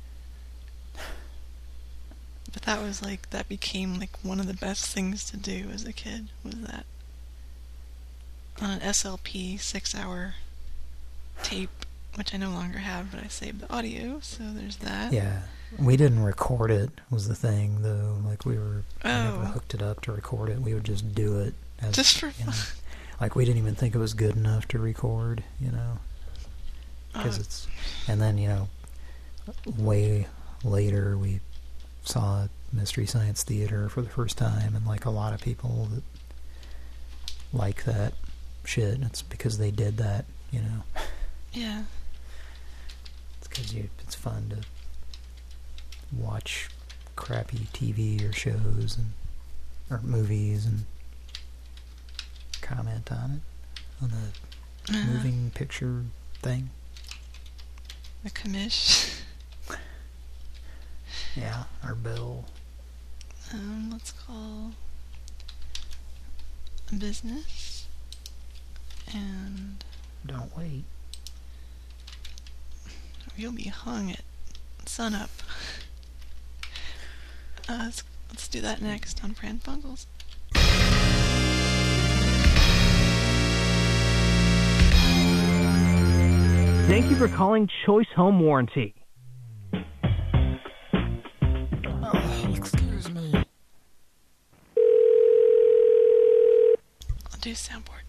But that was like, that became like one of the best things to do as a kid, was that. On an SLP 6-hour tape, which I no longer have, but I saved the audio, so there's that. Yeah. We didn't record it, was the thing, though. Like, we never hooked it up to record it. We would just do it. Just for fun. Like, we didn't even think it was good enough to record, you know. Because it's... And then, you know, way later we saw Mystery Science Theater for the first time, and like a lot of people that like that shit, it's because they did that, you know. Yeah. It's because it's fun to watch crappy TV or shows or movies and comment on it, on the moving picture thing. The commish. Yeah, our bill. Let's call a business and don't wait. You'll be hung at sunup. Let's do that next on Pran Funkels. Thank you for calling Choice Home Warranty. Excuse me. I'll do soundboard.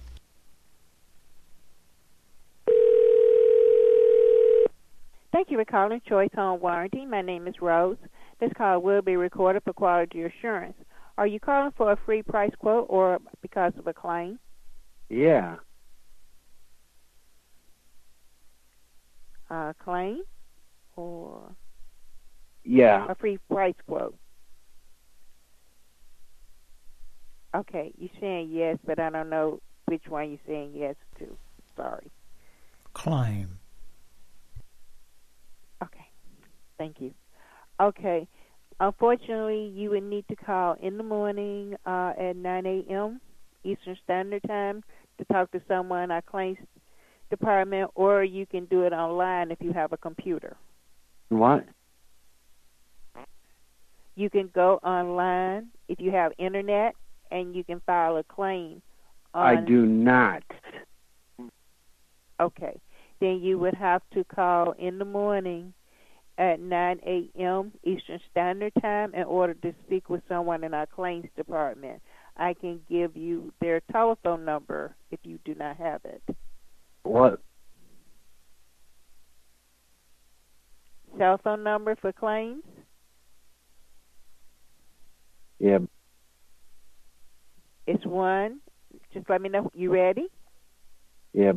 Thank you for calling Choice Home Warranty. My name is Rose. This call will be recorded for quality assurance. Are you calling for a free price quote or because of a claim? Yeah. A claim or Yeah. a free price quote? Okay, you're saying yes, but I don't know which one you're saying yes to. Sorry. Claim. Okay, thank you. Okay, unfortunately, you would need to call in the morning at 9 a.m. Eastern Standard Time to talk to someone in our claims department, or you can do it online if you have a computer. What? You can go online if you have internet, and you can file a claim. I do not. Okay. Then you would have to call in the morning at 9 a.m. Eastern Standard Time in order to speak with someone in our claims department. I can give you their telephone number if you do not have it. What? Cell phone number for claims? Yeah. It's 1. Just let me know. You ready? Yeah.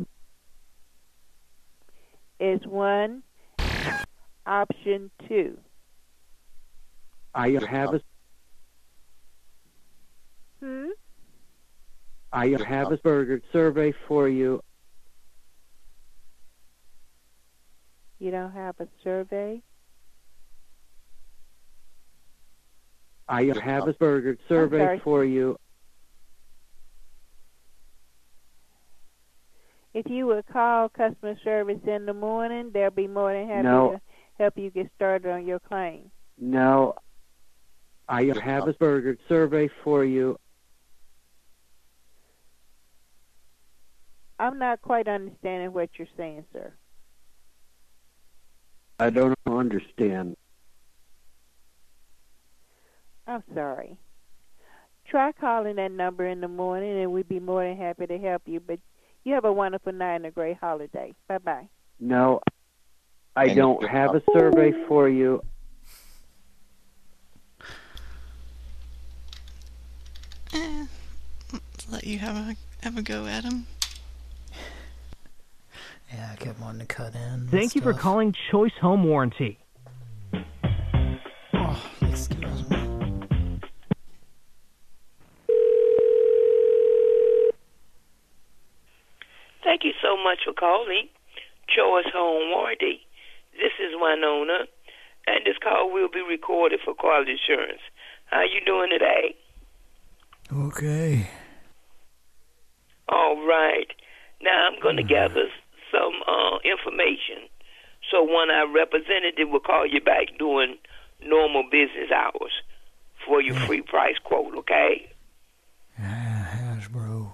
It's 1, option 2. I have a burger survey for you. You don't have a survey? I have a burger survey for you. If you would call customer service in the morning, they'll be more than happy to help you get started on your claim. No. I have a burger survey for you. I'm not quite understanding what you're saying, sir. I don't understand. I'm sorry. Try calling that number in the morning, and we'd be more than happy to help you. But you have a wonderful night and a great holiday. Bye-bye. No, I don't have a survey for you. Let's let you have a go at him. Yeah, I kept wanting to cut in. Thank you for calling Choice Home Warranty. Oh, excuse me. Thank you so much for calling Choice Home Warranty. This is Winona, and this call will be recorded for quality assurance. How you doing today? Okay. All right. Now I'm going to gather some information, so when our representative will call you back during normal business hours for your free price quote, okay? Hasbro.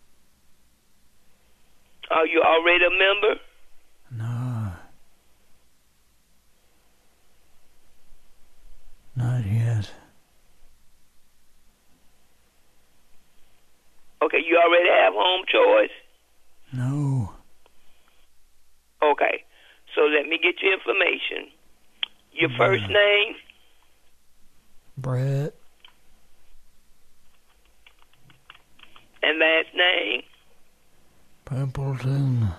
Are you already a member? No. Not yet. Okay, you already have home choice? No. Okay, so let me get your information. Your first name? Brett. And last name? Pimpleton.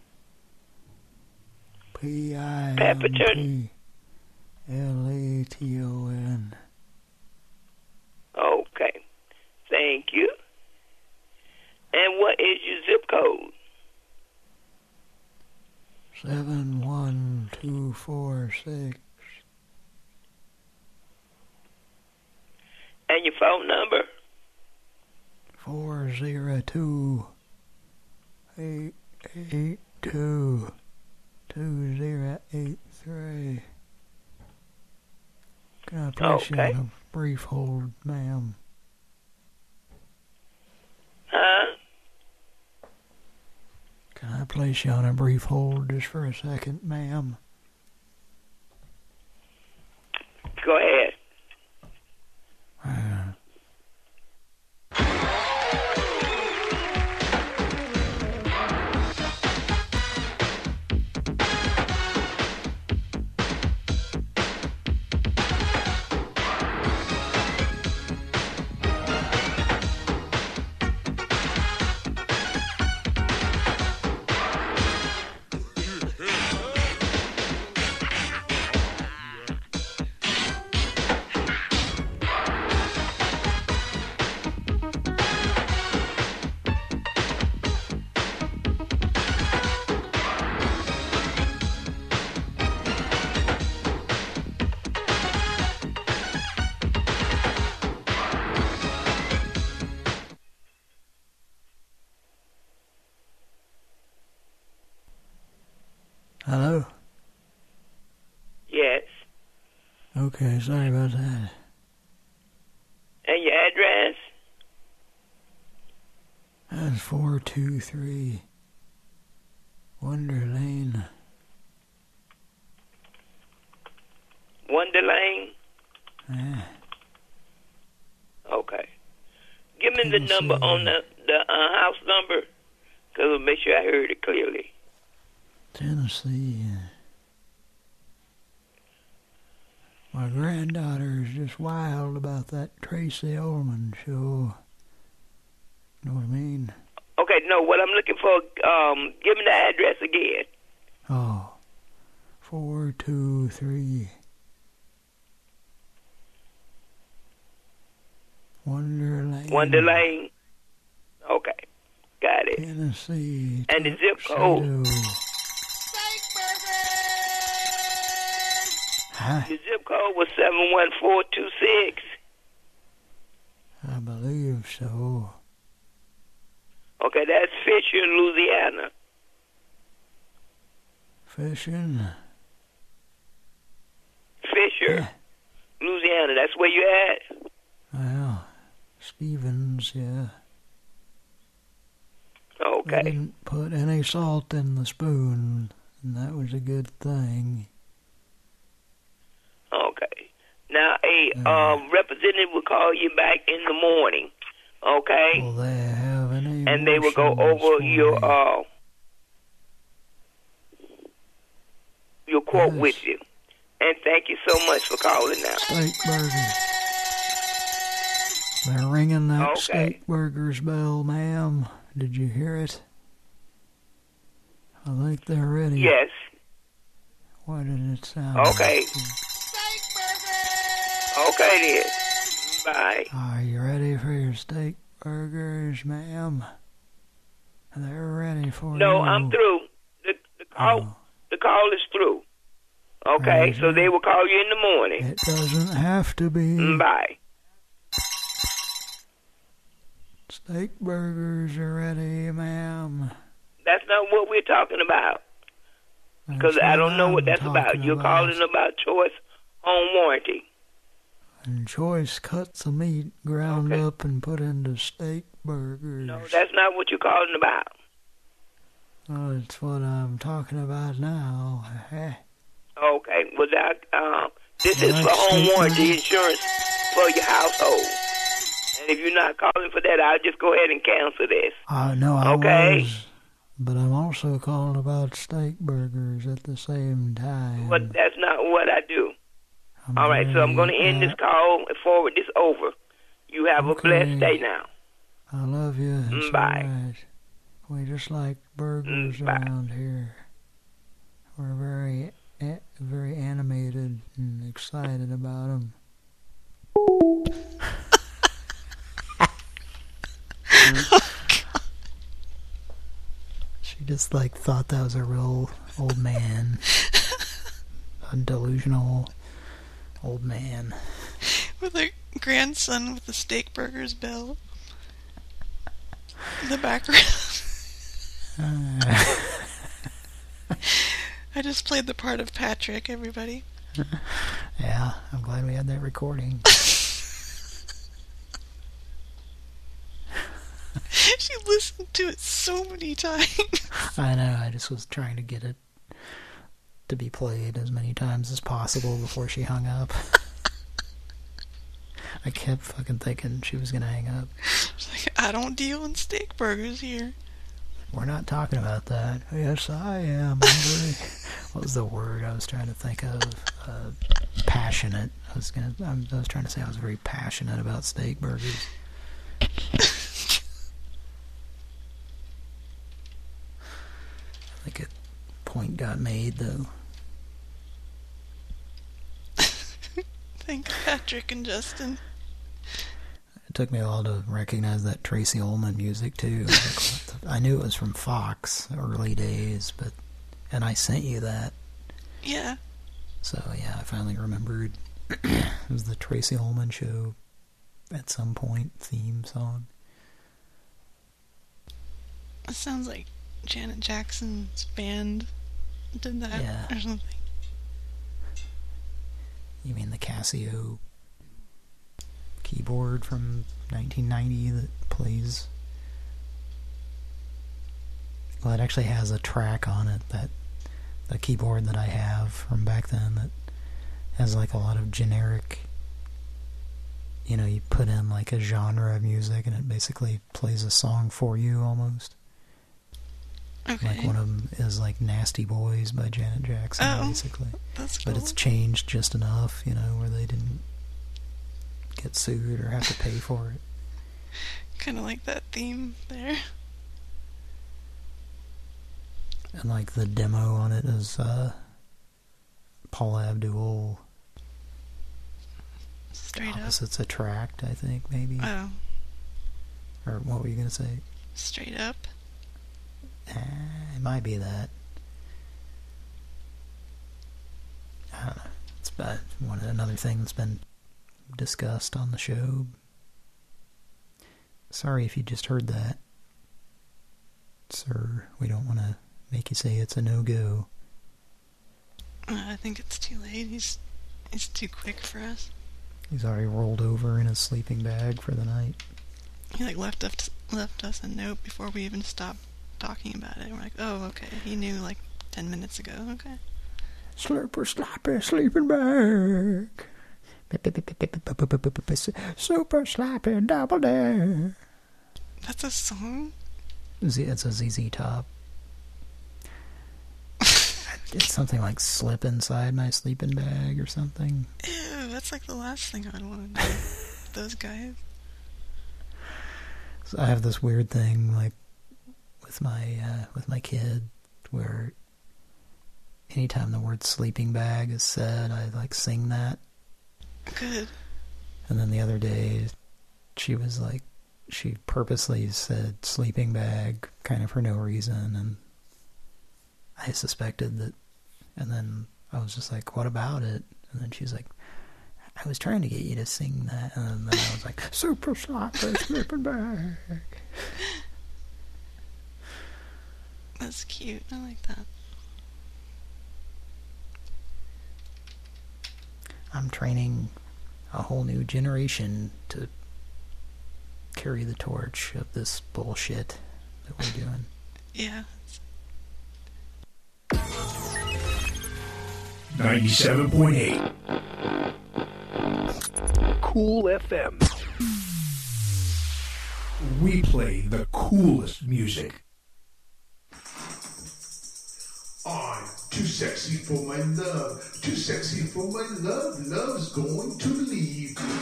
Pimpleton. Okay. Thank you. And what is your zip code? 71246. And your phone number? 402-882-2083. Can I place you on a brief hold, ma'am? Huh? Can I place you on a brief hold just for a second, ma'am? Go ahead. Hello? Yes. Okay, sorry about that. And your address? That's 423 Wonder Lane. Wonder Lane? Yeah. Okay. Give me the number on the house number, because I'll make sure I heard it clearly. Tennessee. My granddaughter is just wild about that Tracy Ullman show. Know what I mean? Okay, no, what I'm looking for, give me the address again. Oh, 423 Wonder Lane. Wonder Lane. Okay, got it. Tennessee. And the zip code. Huh? The zip code was 71426. I believe so. Okay, that's Fisher, Louisiana. Fishing? Fisher, Louisiana. That's where you at? Well, Stevens, yeah. Okay. I didn't put any salt in the spoon, and that was a good thing. Okay. Now, a representative will call you back in the morning. Okay. Will they have any? And they will go over your quote with you. And thank you so much for calling now. Steak burgers. They're ringing that Steak Burgers bell, ma'am. Did you hear it? I think they're ready. Yes. Why did it sound? Okay. Okay, then. Bye. Are you ready for your steak burgers, ma'am? They're ready for you. No, I'm through. The call is through. Okay, so they will call you in the morning. It doesn't have to be. Bye. Steak burgers are ready, ma'am. That's not what we're talking about. Because I don't know what that's about. You're calling about Choice Home Warranty. And Choice cuts of meat ground up and put into steak burgers. No, that's not what you're calling about. Oh, it's what I'm talking about now. Okay, well, this is for home warranty insurance for your household. And if you're not calling for that, I'll just go ahead and cancel this. No, I was, but I'm also calling about steak burgers at the same time. But that's not what I do. All right, so I'm going to end this call and forward this over. You have a blessed day now. I love you. It's Bye. Right. We just like burgers around here. We're very animated and excited about them. She just like thought that was a real old man. A delusional old man. With a grandson with a steak burgers bell. In the background. I just played the part of Patrick, everybody. Yeah, I'm glad we had that recording. She listened to it so many times. I know, I just was trying to get it to be played as many times as possible before she hung up. I kept fucking thinking she was gonna hang up. She's like, I don't deal in steak burgers here. We're not talking about that. Yes, I am. What was the word I was trying to think of? Passionate. I was trying to say I was very passionate about steak burgers. I think a point got made, though. Thank Patrick and Justin. It took me a while to recognize that Tracy Ullman music, too. I knew it was from Fox, early days, and I sent you that. Yeah. So, yeah, I finally remembered. It was the Tracy Ullman Show, at some point, theme song. It sounds like Janet Jackson's band did that or something. You mean the Casio keyboard from 1990 that plays? Well, it actually has a track on it, the keyboard that I have from back then that has like a lot of generic, you know, you put in like a genre of music and it basically plays a song for you almost. Okay. Like one of them is like Nasty Boys by Janet Jackson, basically. That's cool. But it's changed just enough, you know, where they didn't get sued or have to pay for it. Kind of like that theme there. And like the demo on it is Paula Abdul. Straight Opposites Attract, I think, maybe. Oh. Or what were you going to say? Straight Up? It might be that. I don't know. It's about another thing that's been discussed on the show. Sorry if you just heard that. Sir, we don't want to make you say it's a no-go. I think it's too late. He's too quick for us. He's already rolled over in his sleeping bag for the night. He like left us a note before we even stopped talking about it. We're like, oh, okay. He knew like 10 minutes ago. Okay. Slipper, sloppy, sleeping bag. Super sloppy, double dare. That's a song? It's a ZZ Top. It's something like slip inside my sleeping bag or something. Ew, that's like the last thing I'd want to do. Those guys. So I have this weird thing like with my kid where anytime the word sleeping bag is said, I like sing that. Good. And then the other day she was like, she purposely said sleeping bag kind of for no reason, and I suspected that, and then I was just like, what about it? And then she's like, I was trying to get you to sing that, and then I was like, super sloppy sleeping bag. That's cute. I like that. I'm training a whole new generation to carry the torch of this bullshit that we're doing. Yeah. 97.8 Cool FM. We play the coolest music on too sexy for my love, too sexy for my love, love's going to leave me.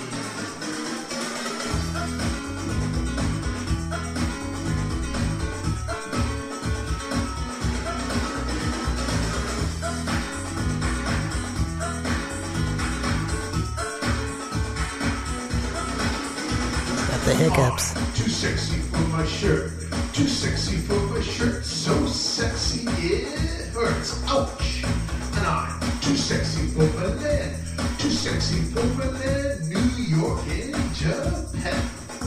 The hiccups. Too sexy for my shirt. Too sexy for my shirt. So sexy it hurts. Ouch. And I'm too sexy for my land. Too sexy for my land. New York and Japan.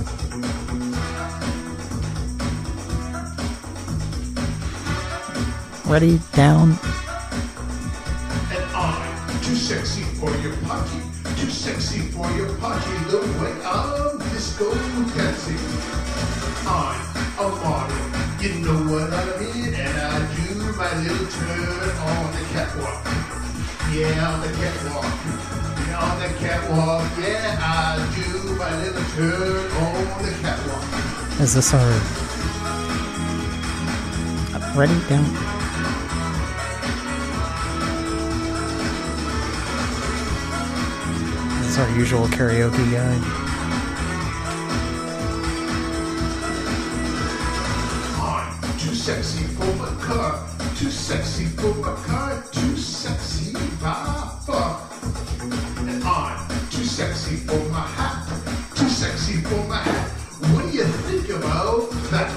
Ready, down. And I'm too sexy for your party. Too sexy for your party. The way I'm disco dancing. I'm a model. You know what I mean? And I do my little turn on the catwalk. Yeah, on the catwalk. Yeah, on the catwalk. Yeah, I do my little turn on the catwalk. Is this our... Ready, down. Our usual karaoke guy. I'm too sexy for my car, too sexy for my car, too sexy by far. And I'm too sexy for my hat, too sexy for my hat. What do you think about that?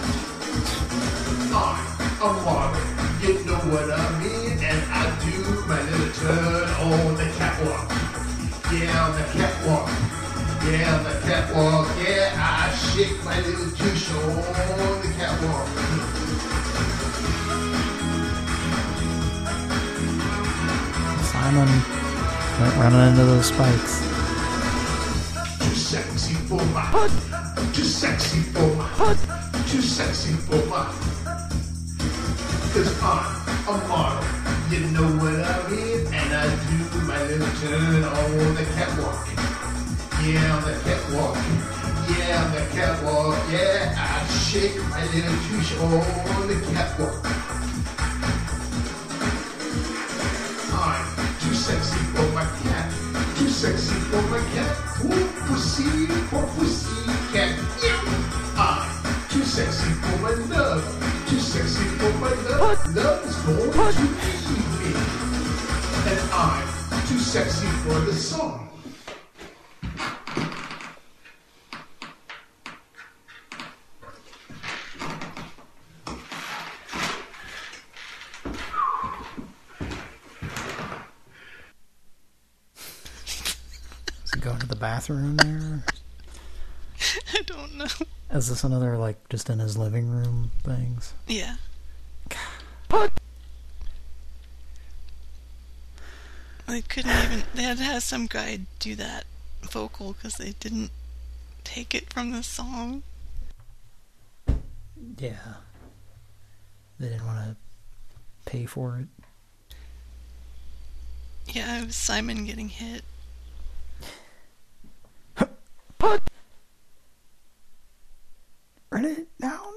I'm a model, you know what I mean, and I do my little turn on the catwalk. Yeah, on the catwalk. Yeah, on the catwalk. Yeah, I shake my little tush on the catwalk. Simon went running into those spikes. Too sexy for my hood. Too sexy for my hood. Too sexy for my... Cause I'm a model. You know what I mean? And I do my little turn on the catwalk. Yeah, on the catwalk. Yeah, on the catwalk. Yeah, I shake my little tush on the catwalk. I'm too sexy for my cat. Too sexy for my cat. For pussy cat. I'm too sexy for my love. Too sexy for my love. Love is going to leave me. And I'm too sexy for the song. Is it going to the bathroom there? I don't know. Is this another, like, just in his living room things? Yeah. They couldn't even... They had to have some guy do that vocal because they didn't take it from the song. Yeah. They didn't want to pay for it. Yeah, it was Simon getting hit. Run it down.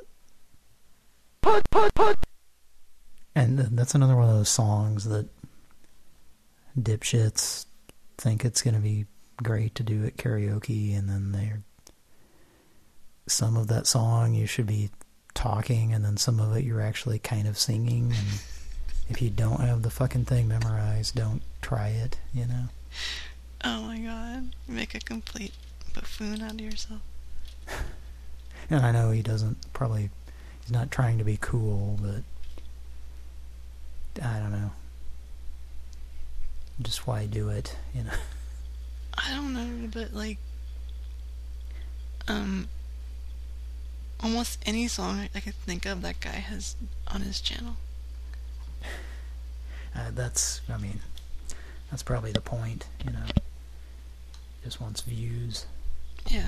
And that's another one of those songs that dipshits think it's going to be great to do at karaoke, and then they're... Some of that song you should be talking, and then some of it you're actually kind of singing, and if you don't have the fucking thing memorized, don't try it, you know? Oh my god. You make a complete buffoon out of yourself. And I know he doesn't probably... He's not trying to be cool, but... I don't know. Just why do it, you know? I don't know, but like... almost any song I could think of that guy has on his channel. That's probably the point, you know. Just wants views. Yeah.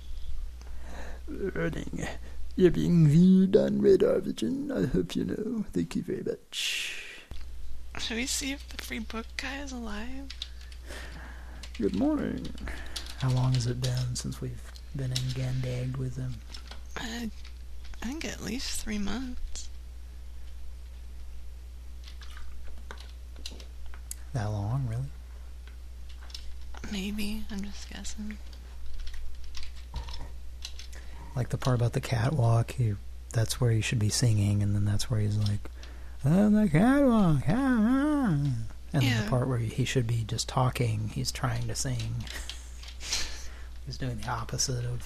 Running. You're being viewed on Radar Vision. I hope you know. Thank you very much. Should we see if the free book guy is alive? Good morning. How long has it been since we've been in Gandag with him? I think at least 3 months. That long, really? Maybe. I'm just guessing. Like the part about the catwalk, that's where he should be singing, and then that's where he's like, on the catwalk, and then the part where he should be just talking, he's trying to sing. He's doing the opposite of...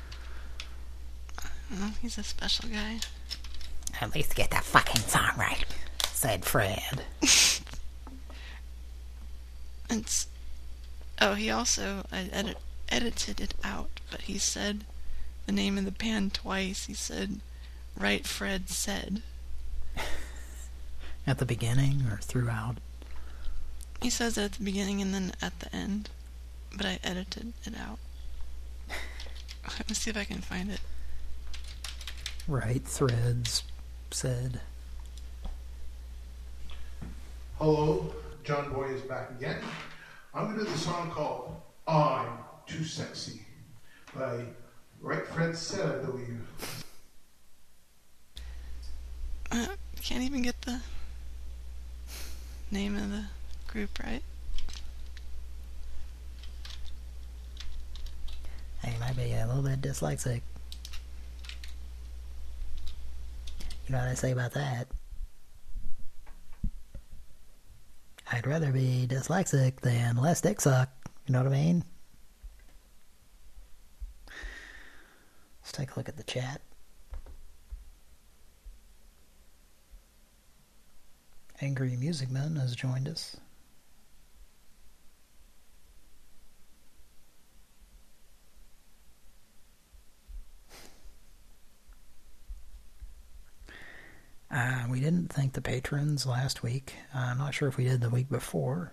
Oh, he's a special guy. At least get that fucking song right, said Fred. He also edited it out, but he said the name of the band twice. He said, "Right, Fred said." At the beginning or throughout? He says it at the beginning and then at the end, but I edited it out. Let me see if I can find it. Right, Threads said. Hello, John Boy is back again. I'm going to do the song called I'm Too Sexy by Right Fred Said, I believe. Can't even get the name of the group right. He might be a little bit dyslexic. You know what I say about that? I'd rather be dyslexic than less dick suck. You know what I mean? Let's take a look at the chat. Angry Music Man has joined us. We didn't thank the patrons last week. I'm not sure if we did the week before.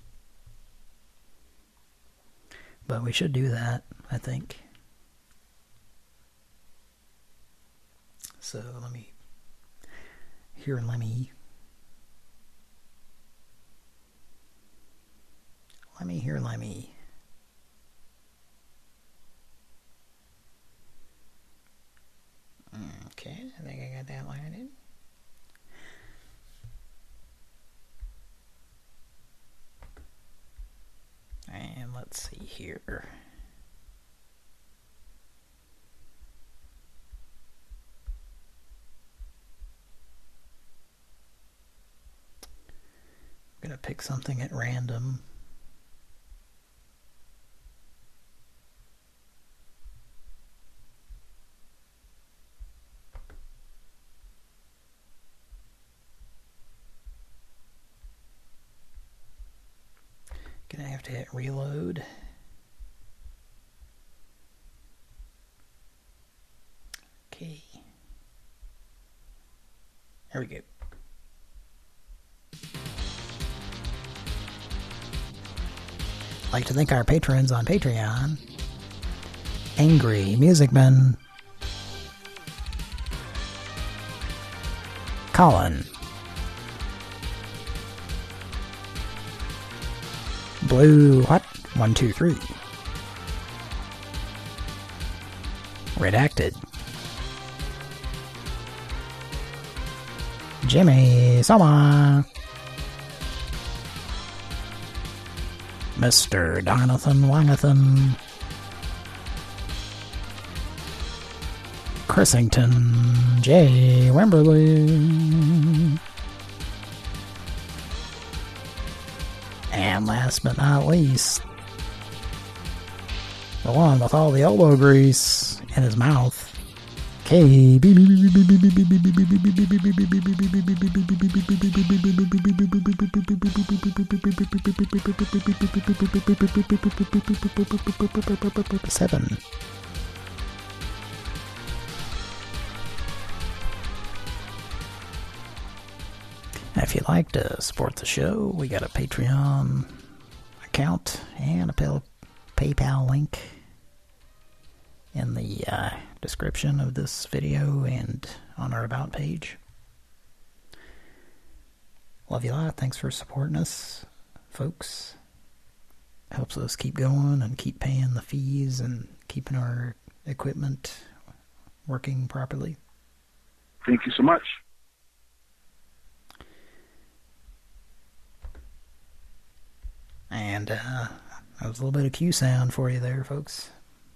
But we should do that, I think. So let me hear Lemmy. Let me hear Lemmy. Okay, I think I got that line in. And let's see here. I'm going to pick something at random. Gonna have to hit reload. Okay. There we go. I'd like to thank our patrons on Patreon. Angry Musicman, Colin, Blue What? 123. Redacted. Jimmy Soma. Mr. Donathan Wangathan. Chrisington J. Wimberly. And last but not least, the one with all the elbow grease in his mouth, K. 7. If you'd like to support the show, we got a Patreon account and a PayPal link in the description of this video and on our About page. Love you a lot. Thanks for supporting us, folks. Helps us keep going and keep paying the fees and keeping our equipment working properly. Thank you so much. And that was a little bit of Q sound for you there, folks.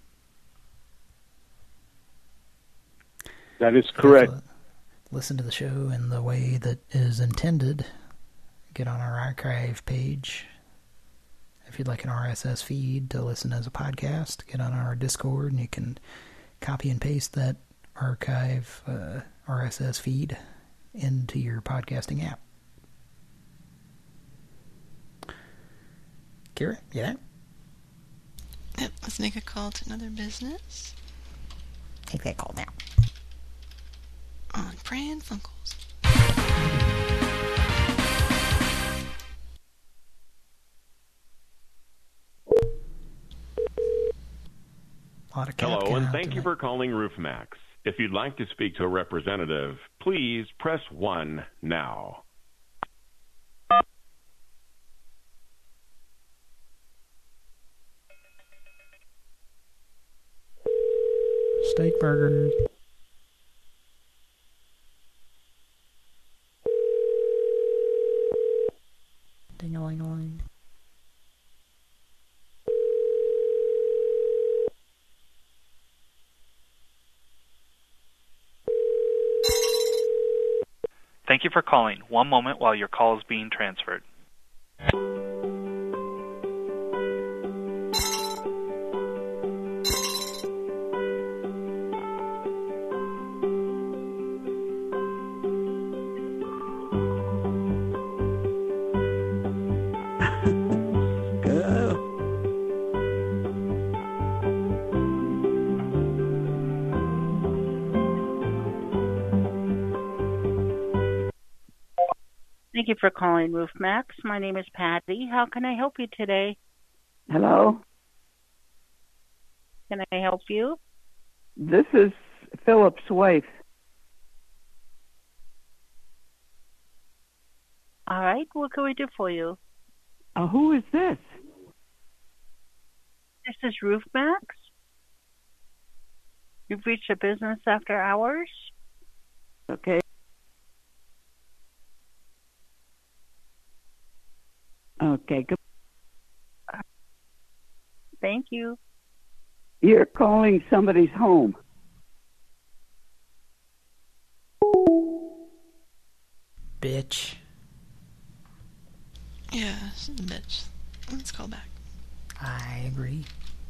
That is correct. Listen to the show in the way that is intended. Get on our archive page. If you'd like an RSS feed to listen as a podcast, get on our Discord and you can copy and paste that archive RSS feed into your podcasting app. Kira, you there? Yep, let's make a call to another business. Take that call now. On Pran Funkels. Hello, and thank you for calling RoofMax. If you'd like to speak to a representative, please press 1 now. Steak burgers. Ding-a-ling-a-ling. Thank you for calling. One moment while your call is being transferred. Thank you for calling RoofMax. My name is Patty. How can I help you today? Hello? Can I help you? This is Philip's wife. All right. What can we do for you? Who is this? This is RoofMax. You've reached a business after hours. Okay. Okay, good. Thank you. You're calling somebody's home. Bitch. Yeah, she's a bitch. Let's call back. I agree.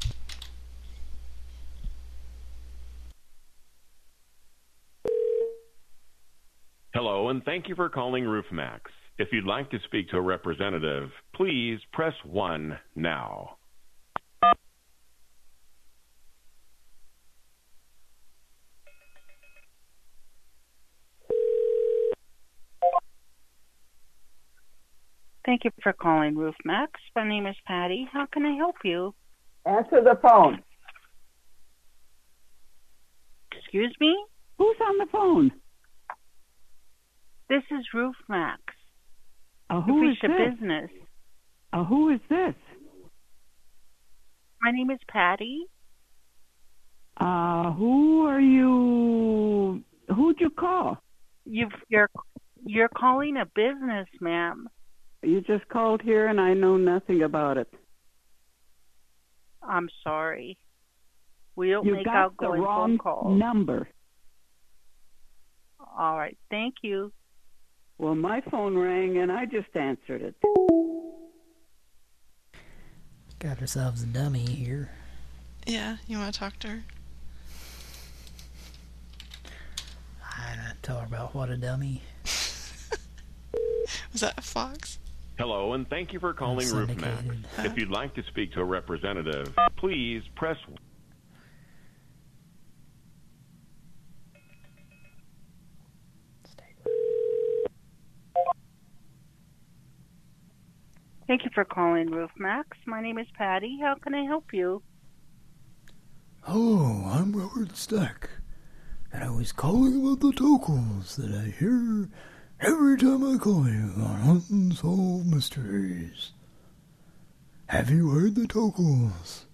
Hello, and thank you for calling RoofMax. If you'd like to speak to a representative, please press 1 now. Thank you for calling RoofMax. My name is Patty. How can I help you? Answer the phone. Excuse me? Who's on the phone? This is RoofMax. Who is a this? business. Who is this? My name is Patty. Who are you? Who'd you call? You're calling a business, ma'am. You just called here and I know nothing about it. I'm sorry. We don't You make got outgoing the wrong phone calls. number. All right. Thank you. Well, my phone rang and I just answered it. Got ourselves a dummy here. Yeah, you want to talk to her? I tell her about what a dummy. Was that a fox? Hello, and thank you for calling RoofMax. If you'd like to speak to a representative, please press 1. Thank you for calling RoofMax. My name is Patty. How can I help you? Hello, I'm Robert Stack, and I was calling about the tokens that I hear every time I call you on Unsolved Mysteries. Have you heard the tokens?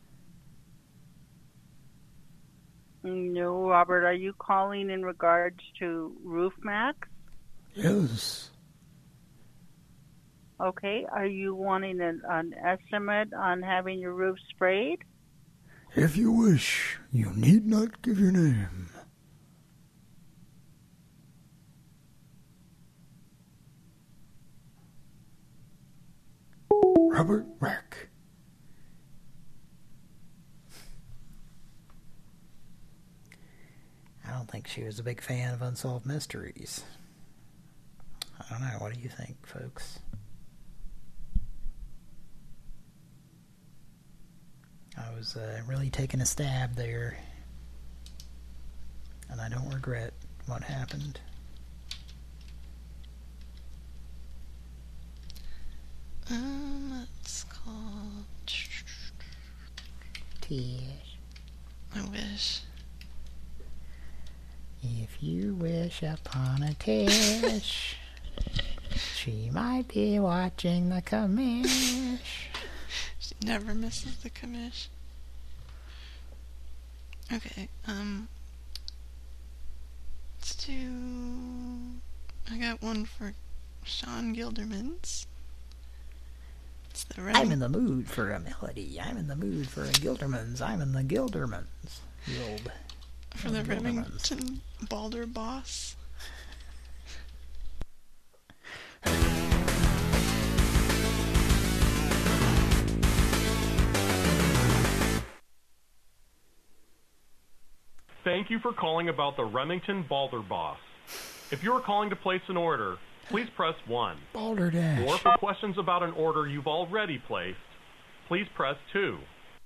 No, Robert. Are you calling in regards to RoofMax? Yes. Okay, are you wanting an estimate on having your roof sprayed? If you wish, you need not give your name. Robert Rack. I don't think she was a big fan of Unsolved Mysteries. I don't know. What do you think, folks? I was really taking a stab there. And I don't regret what happened. Let's call... Tish. I wish. If you wish upon a Tish, she might be watching the commish. She never misses the commish. Okay, let's do... I got one for Sean Gilderman's. It's the I'm in the mood for a melody. I'm in the mood for a Gilderman's. I'm in the Gilderman's. Guild. For the Remington Balder Boss. Thank you for calling about the Remington Balder Boss. If you are calling to place an order, please press 1. Balderdash. Or for questions about an order you've already placed, please press 2.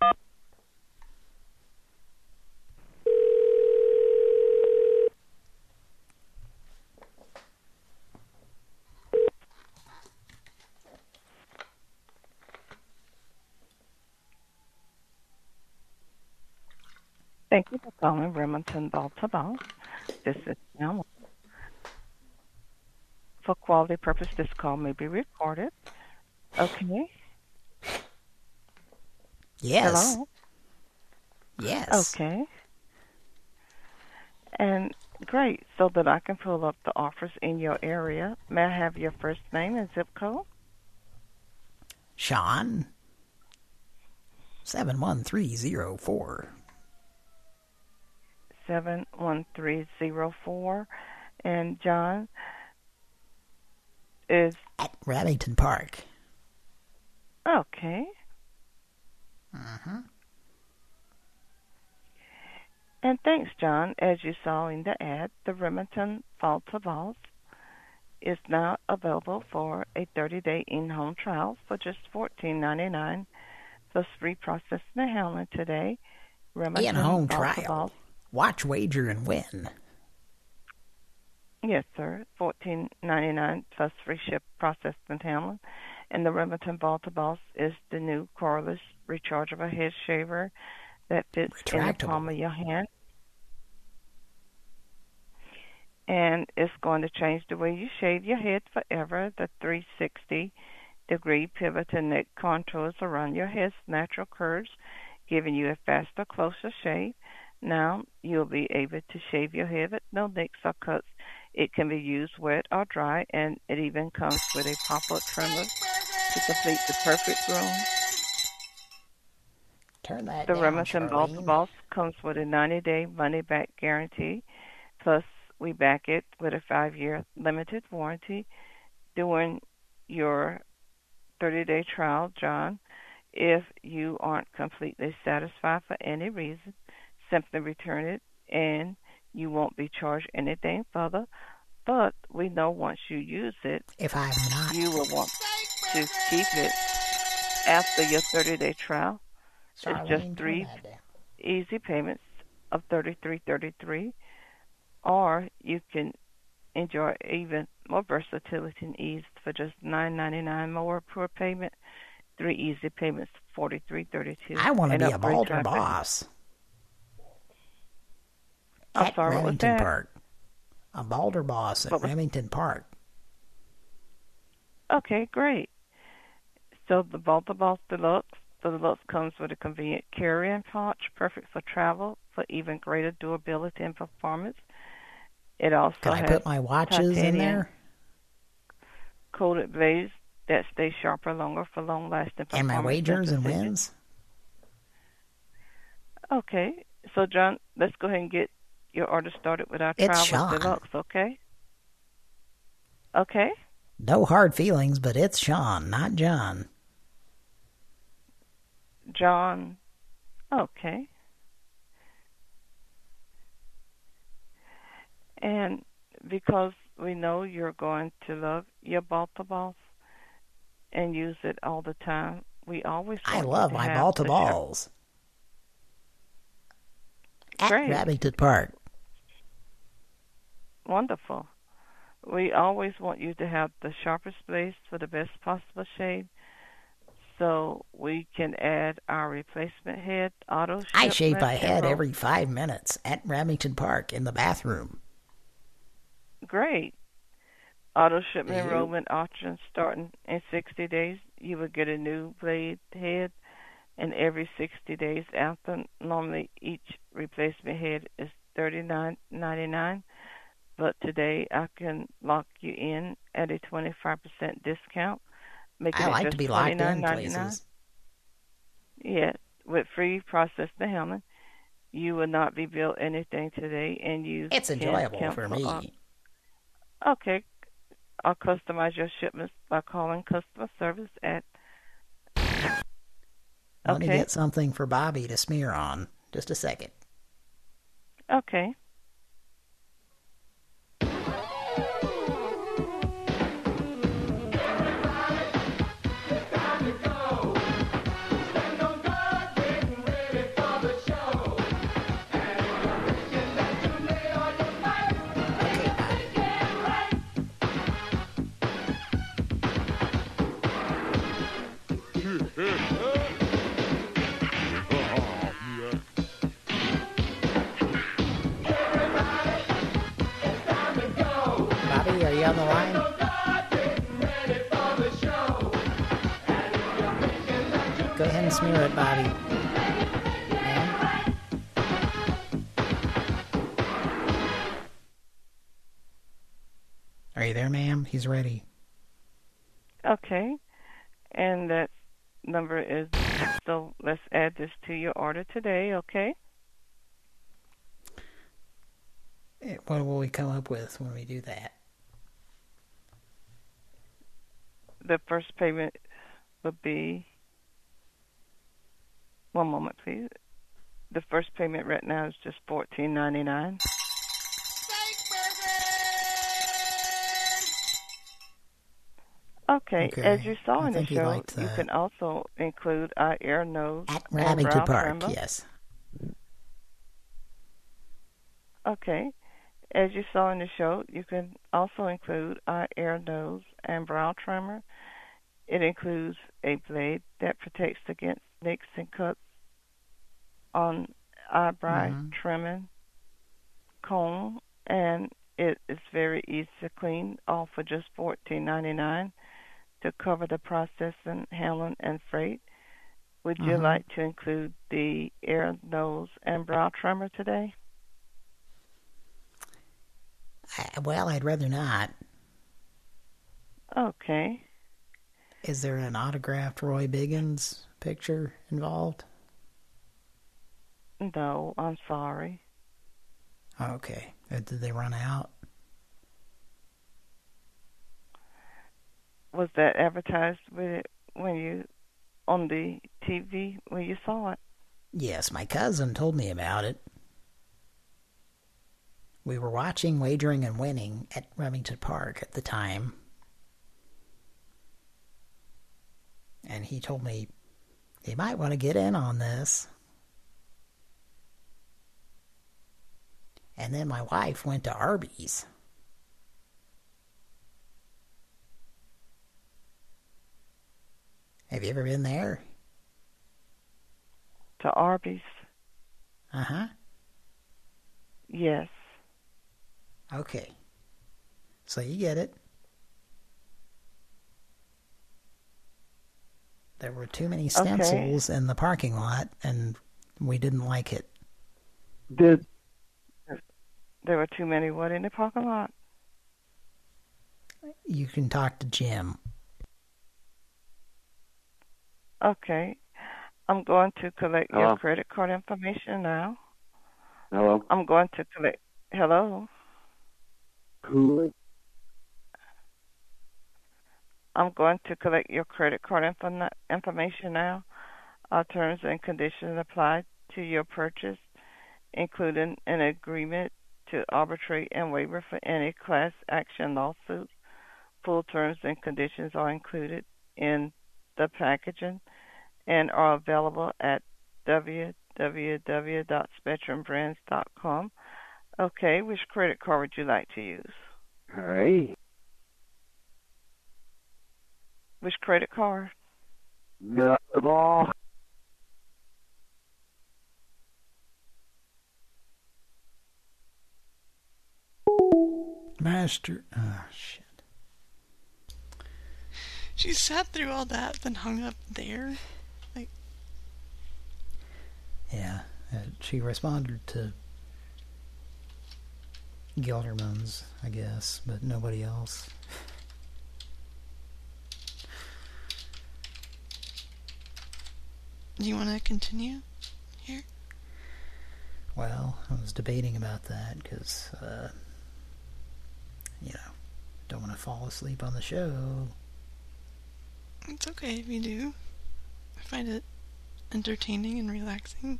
Thank you for calling Remington Balder Boss. This is Alma. For quality purpose, this call may be recorded. Okay. Yes. Hello? Yes. Okay. And great, so that I can pull up the offers in your area. May I have your first name and zip code? Sean. 71304. 71304. And John is... At Remington Park. Okay. And thanks, John. As you saw in the ad, the Remington Balder Boss is now available for a 30-day in-home trial for just $14.99 plus free processing and handling today. Remington In-home Balder trial. Boss. Watch, wager, and win. Yes, sir. $14.99 plus free ship, processing and handling. And the Remington Balder Boss is the new cordless rechargeable head shaver that fits in the palm of your hand. And it's going to change the way you shave your head forever. The 360-degree pivot and neck contours around your head's natural curves, giving you a faster, closer shave. Now you'll be able to shave your head with no nicks or cuts. It can be used wet or dry, and it even comes with a pop-up trimmer to complete the perfect groom. Turn that The down, Remington Balder Charlene. Boss comes with a 90-day money-back guarantee. Plus, we back it with a 5-year limited warranty. During your 30-day trial, John, if you aren't completely satisfied for any reason, simply return it, and you won't be charged anything further. But we know once you use it, if I'm not, you will want to keep it after your 30-day trial. It's just 3 easy payments of $33.33, or you can enjoy even more versatility and ease for just $9.99 more per payment. 3 easy payments, $43.32. I want to be a upgrade Balder traffic. Boss. I'm At sorry, what was Remington that? Park. A Balder Boss at Remington Park. Okay, great. So the Balder Boss Deluxe. The Deluxe comes with a convenient carry-in pouch, perfect for travel, for even greater durability and performance. It also Can I has put my watches in there? coated base that stay sharper longer for long-lasting performance. And my wagers and wins? Okay. So, John, let's go ahead and get your order started with our It's Travel Sean. Deluxe, okay? Okay. No hard feelings, but it's Sean, not John. John. Okay. And because we know you're going to love your Balta Balls and use it all the time, we always want I you love to my have Balta the Balls. Great. At Rabington Park. Wonderful. We always want you to have the sharpest blades for the best possible shade, so we can add our replacement head auto I shave shipment my head and every 5 minutes at Rabington Park in the bathroom. Great. Auto shipment Do you? enrollment option starting in 60 days. You will get a new blade head, and every 60 days after. Normally, each replacement head is $39.99, but today I can lock you in at a 25% discount, making I it like just to be locked in $29.99. places. Yeah, with free process and handling. You will not be billed anything today, and you It's can enjoyable cancel for me. Okay. I'll customize your shipments by calling customer service at... Let me Okay. get something for Bobby to smear on. Just a second. Okay. Bobby, are you on the line? Go ahead and smear it, Bobby. Ma'am? Are you there, ma'am? He's ready. Okay. And that number is... So let's add this to your order today, okay? What will we come up with when we do that? The first payment would be... One moment, please. The first payment right now is just $14.99. Okay, as you saw in the think he show, liked you that. can also include our ear, nose, and Rabington brow Park, trimmer. yes. Okay. As you saw in the show, you can also include our ear, nose, and brow trimmer. It includes a blade that protects against nicks and cuts on eyebrow trimming, comb, and it is very easy to clean, all for just $14.99 to cover the processing, handling, and freight. Would you like to include the ear, nose, and brow trimmer today? Well, I'd rather not. Okay. Is there an autographed Roy Biggins picture involved? No, I'm sorry. Okay. Did they run out? Was that advertised with when you on the TV when you saw it? Yes, my cousin told me about it. We were watching Wagering and Winning at Remington Park at the time. And he told me, you might want to get in on this. And then my wife went to Arby's. Have you ever been there? To Arby's? Uh-huh. Yes. Okay. So you get it. There were too many stencils in the parking lot, and we didn't like it. There were too many what in the parking lot? You can talk to Jim. Okay. I'm going to collect Hello? your credit card information now. Hello? I'm going to collect... Hello? Who? I'm going to collect your credit card information now. All terms and conditions apply to your purchase, including an agreement to arbitrate and waiver for any class action lawsuit. Full terms and conditions are included in the packaging and are available at www.spectrumbrands.com. Okay, which credit card would you like to use? Hey. Which credit card? Not at all. Master. Oh, shit. She sat through all that, then hung up there. Like, yeah, she responded to Gelderman's, I guess, but nobody else. do you want to continue here? Well, I was debating about that because, don't want to fall asleep on the show. It's okay if you do. I find it entertaining and relaxing.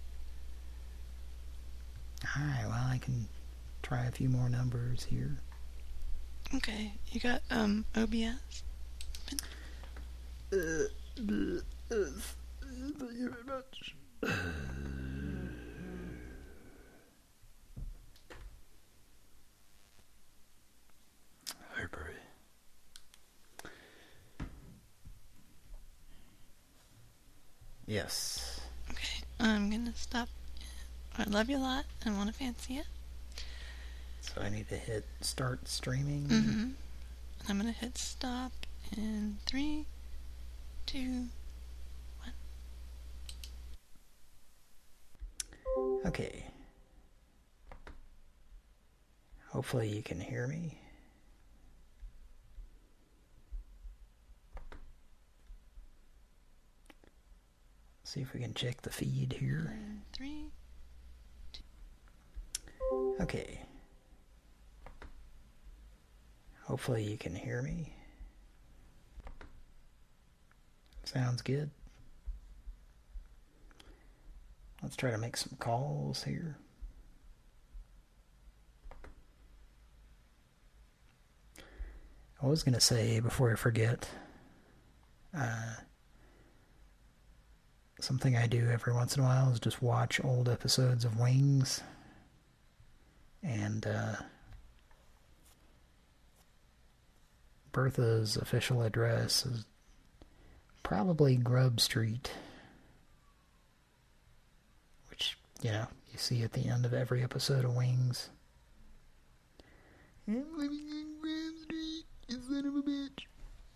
Alright, well, I can try a few more numbers here. Okay, you got, OBS? Thank you very much. Hey, Barry. Yes. Okay, I'm gonna stop. I love you a lot. I want to fancy it. So I need to hit start streaming. Mm-hmm. And I'm gonna hit stop in 3, 2, 1. Okay. Hopefully you can hear me. See if we can check the feed here. 3, 2. Okay. Hopefully you can hear me. Sounds good. Let's try to make some calls here. I was going to say, before I forget, something I do every once in a while is just watch old episodes of Wings. And Bertha's official address is probably Grub Street, which, you see at the end of every episode of Wings. I'm living in Grub Street, you son of a bitch.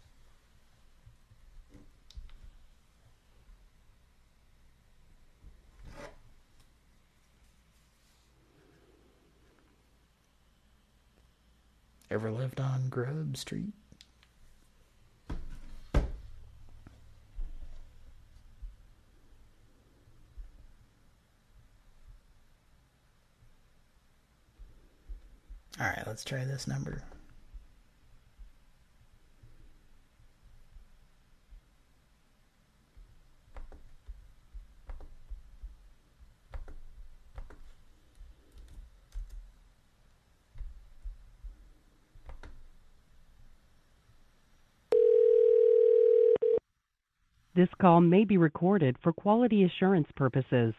Ever lived on Grub Street? Alright, let's try this number. This call may be recorded for quality assurance purposes.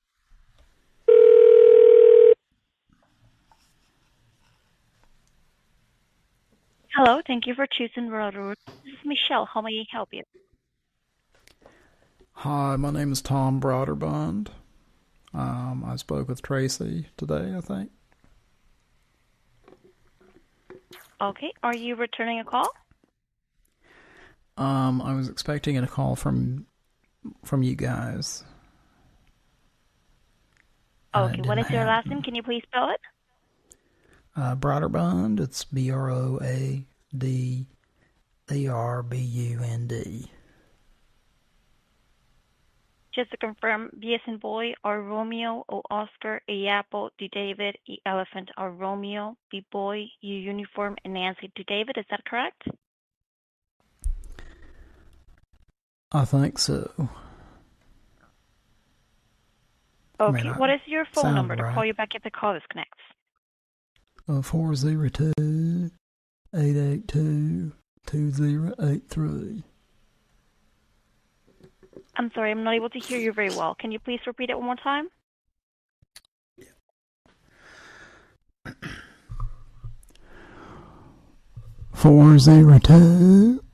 Hello, thank you for choosing Railroad. This is Michelle. How may I help you? Hi, my name is Tom Broderbund. I spoke with Tracy today, I think. Okay, are you returning a call? I was expecting a call from you guys. Okay, what is your last name? Can you please spell it? Broderbund, it's Broadbund. Just to confirm, B as in boy, or Romeo, O Oscar, A apple, D David, E elephant, or Romeo, B boy, U uniform, and Nancy to David. Is that correct? I think so. Okay. What is your phone number to right. call you back if the call disconnects? 402-882-2083. I'm sorry, I'm not able to hear you very well. Can you please repeat it one more time? Four zero two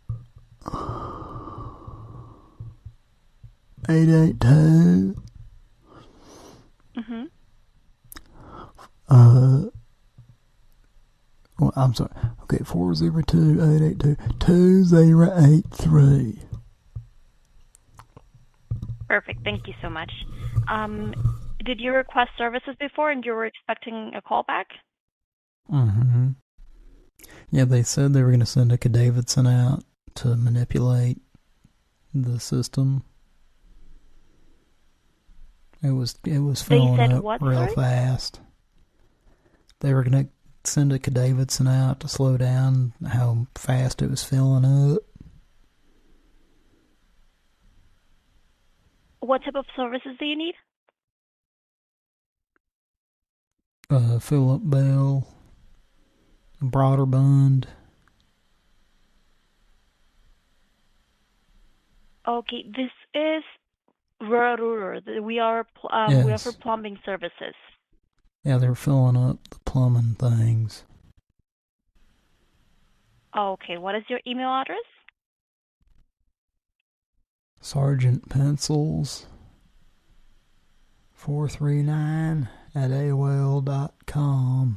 882. Mm-hmm. Well, I'm sorry. Okay, 402-882-2083. Perfect. Thank you so much. Did you request services before and you were expecting a call back? Mm-hmm. Yeah, they said they were going to send a Davidson out to manipulate the system. It was filling up real fast. They were going to send a Davidson out to slow down how fast it was filling up. What type of services do you need? Philip Bell, Broderbund. Okay, this is Roto-Rooter. We offer plumbing services. Yeah, they're filling up the plumbing things. Okay, what is your email address? Sergeant Pencils 439 at AOL.com.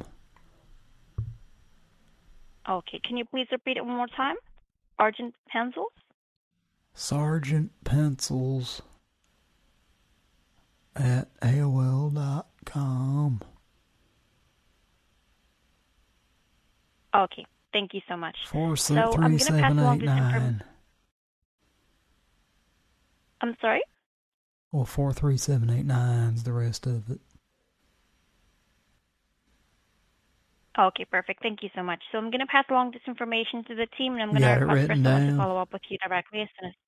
Okay, can you please repeat it one more time? Sergeant Pencils? Sergeant Pencils at AOL.com. Okay, thank you so much. 43789. I'm sorry? Well, 43789 is the rest of it. Okay, perfect. Thank you so much. So I'm going to pass along this information to the team, and I'm going to request for someone to follow up with you directly as soon as...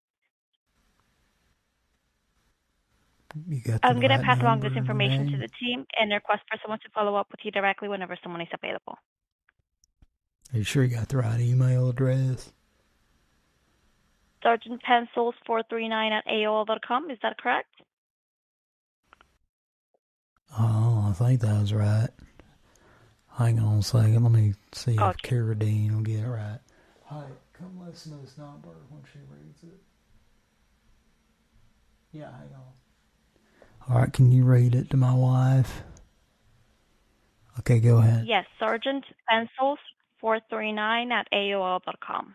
I'm going to pass along this information to the team and request for someone to follow up with you directly whenever someone is available. Are you sure you got the right email address? Sergeant Pencils 439 at AOL.com, is that correct? Oh, I think that was right. Hang on a second. Let me see if Carradine will get it right. Hi, come listen to this number when she reads it. Yeah, hang on. All right, can you read it to my wife? Okay, go ahead. Yes, Sergeant Pencils 439 at AOL.com.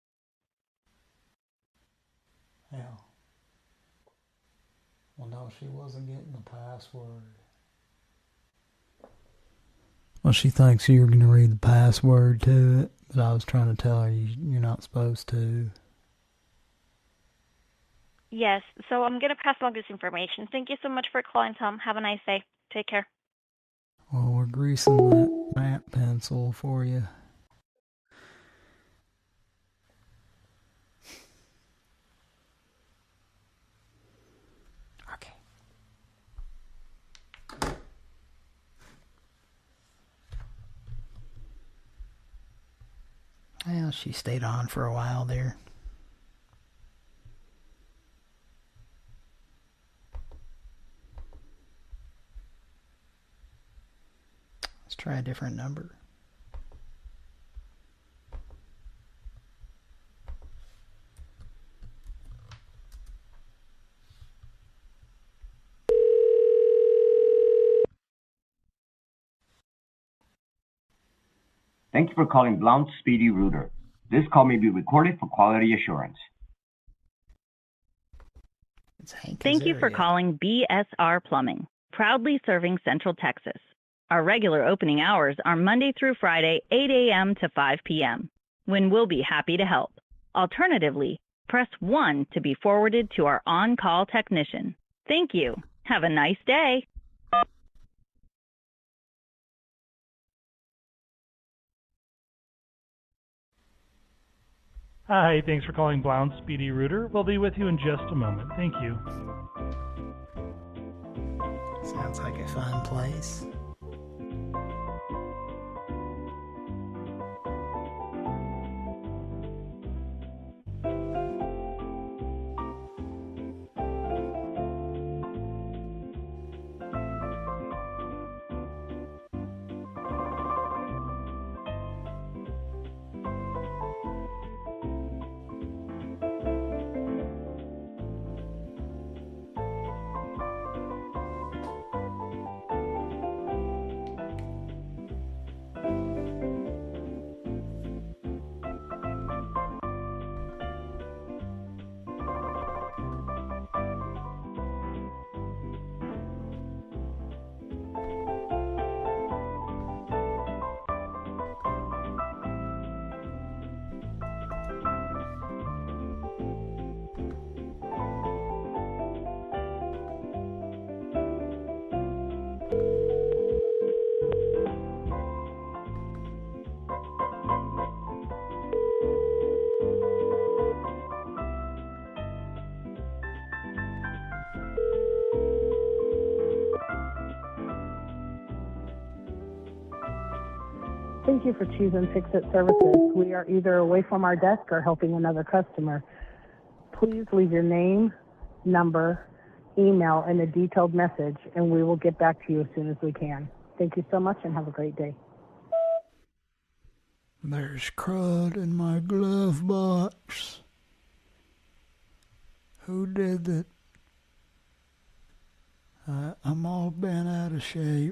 Yeah. Well, no, she wasn't getting the password. Well, she thinks you're going to read the password to it, but I was trying to tell her you're not supposed to. Yes, so I'm going to pass along this information. Thank you so much for calling, Tom. Have a nice day. Take care. Well, we're greasing that map pencil for you. Okay. Well, she stayed on for a while there. Let's try a different number. Thank you for calling Blount Speedy Router. This call may be recorded for quality assurance. Thank you for calling BSR Plumbing, proudly serving Central Texas. Our regular opening hours are Monday through Friday, 8 a.m. to 5 p.m., when we'll be happy to help. Alternatively, Press 1 to be forwarded to our on-call technician. Thank you. Have a nice day. Hi, thanks for calling Blount Speedy Router. We'll be with you in just a moment. Thank you. Sounds like a fun place. Thank you for choosing Fix-It Services. We are either away from our desk or helping another customer. Please leave your name, number, email, and a detailed message, and we will get back to you as soon as we can. Thank you so much and have a great day. There's crud in my glove box. Who did that? I'm all bent out of shape.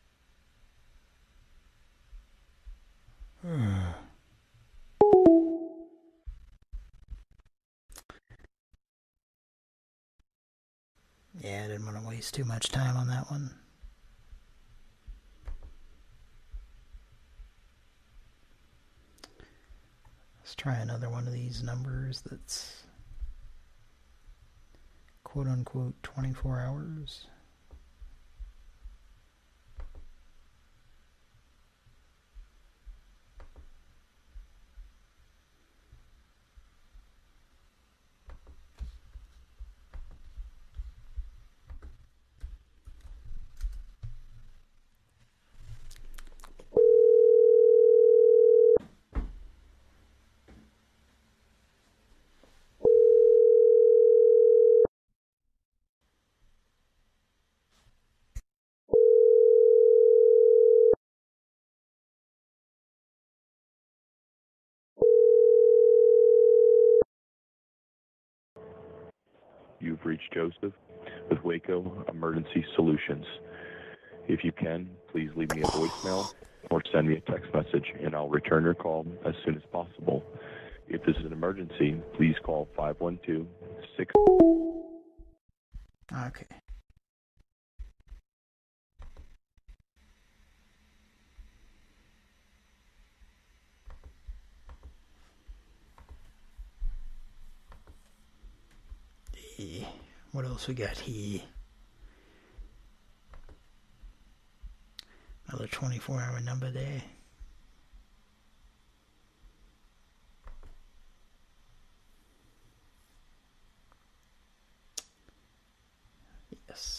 Yeah, I didn't want to waste too much time on that one. Let's try another one of these numbers that's quote-unquote 24 hours. You've reached Joseph with Waco Emergency Solutions. If you can, please leave me a voicemail or send me a text message, and I'll return your call as soon as possible. If this is an emergency, please call 512-6... Okay. What else we got here? Another 24-hour number there. Yes.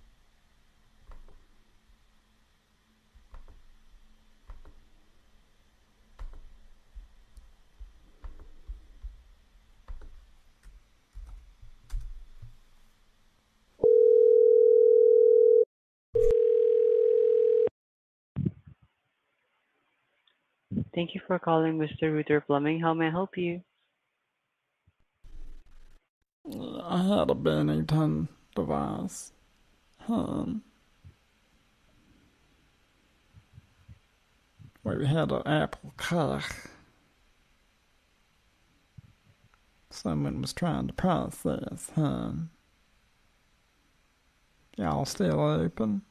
Thank you for calling Mr. Router Plumbing. How may I help you? I had a Bennington device. We had an Apple car. Someone was trying to process, Y'all still open?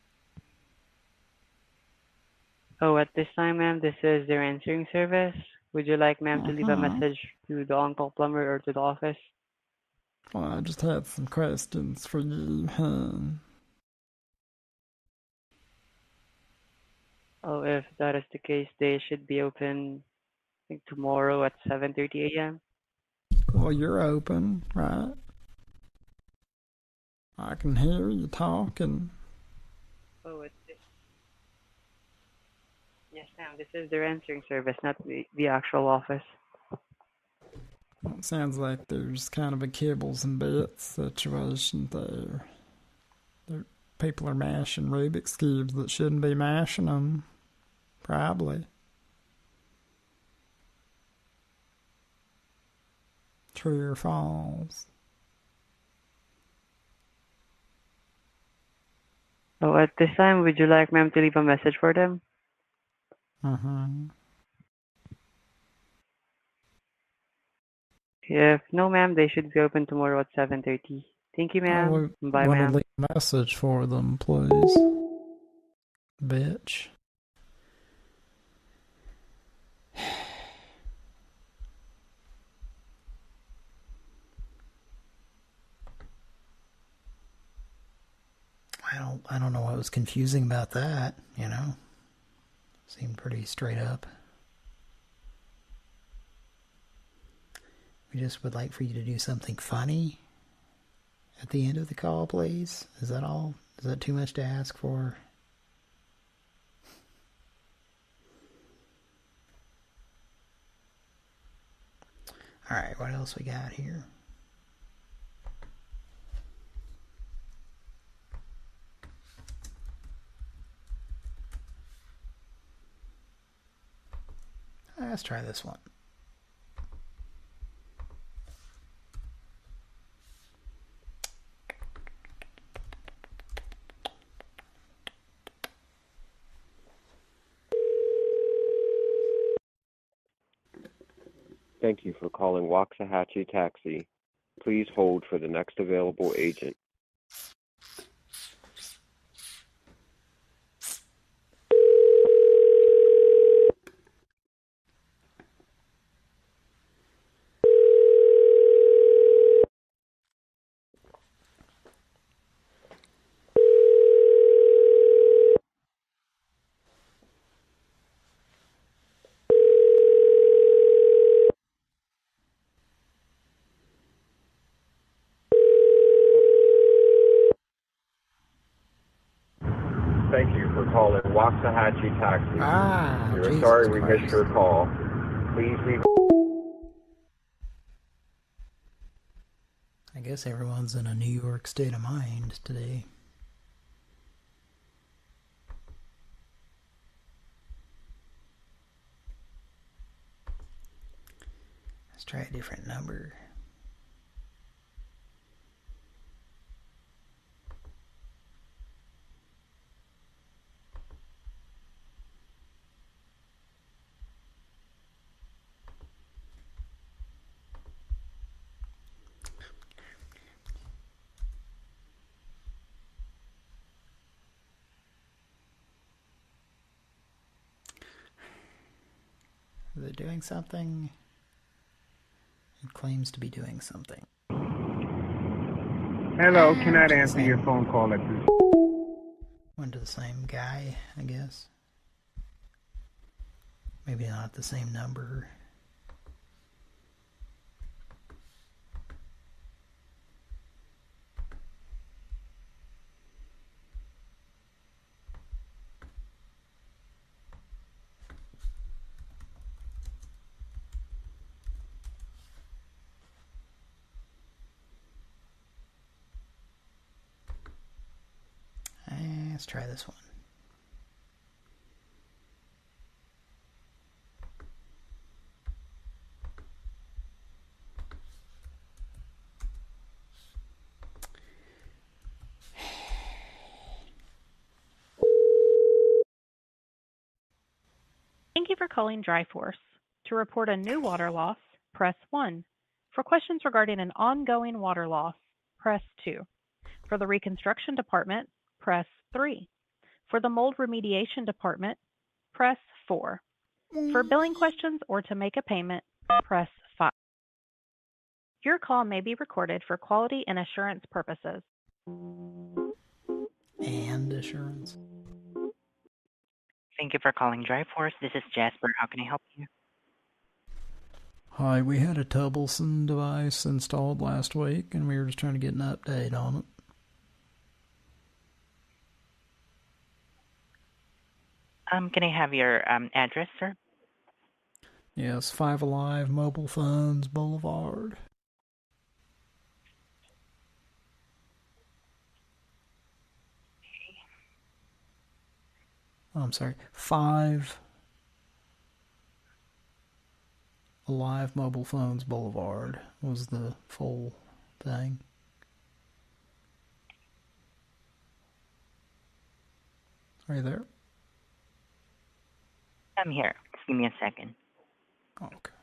Oh, at this time, ma'am, this is their answering service. Would you like, ma'am, to leave a message to the Uncle Plumber or to the office? Well, I just had some questions for you, hon. Oh, if that is the case, they should be open, I think, tomorrow at 7:30 a.m. Well, you're open, right? I can hear you talking. Oh, yes, ma'am. This is their answering service, not the actual office. Well, it sounds like there's kind of a kibbles and bits situation there. People are mashing Rubik's Cubes that shouldn't be mashing them. Probably. True or false? Oh, at this time, would you like, ma'am, to leave a message for them? If no, ma'am, they should be open tomorrow at 7:30. Thank you, ma'am. Bye, Want to ma'am. leave a message for them, please? Bitch. I don't know what was confusing about that, you know? Seemed pretty straight up. We just would like for you to do something funny at the end of the call, please. Is that all? Is that too much to ask for? Alright, what else we got here? Let's try this one. Thank you for calling Waxahachie Taxi. Please hold for the next available agent. Thank you for calling Waxahachie Taxi. We're Jesus sorry we Christ. missed your call. Please leave. I guess everyone's in a New York state of mind today. Let's try a different number. Is it doing something? It claims to be doing something. Hello, cannot answer your phone call at this. Went to the same guy, I guess. Maybe not the same number. Let's try this one. Thank you for calling Dryforce. To report a new water loss, press 1. For questions regarding an ongoing water loss, press 2. For the reconstruction department, press 3. For the mold remediation department, press 4. For billing questions or to make a payment, press 5. Your call may be recorded for quality and assurance purposes. And assurance. Thank you for calling Dryforce. This is Jasper. How can I help you? Hi, we had a Tubbleson device installed last week, and we were just trying to get an update on it. Can I have your address, sir? Yes, 5 Alive Mobile Phones Boulevard. I'm sorry, 5 Alive Mobile Phones Boulevard was the full thing. Are you there? I'm here. Just give me a second. Okay.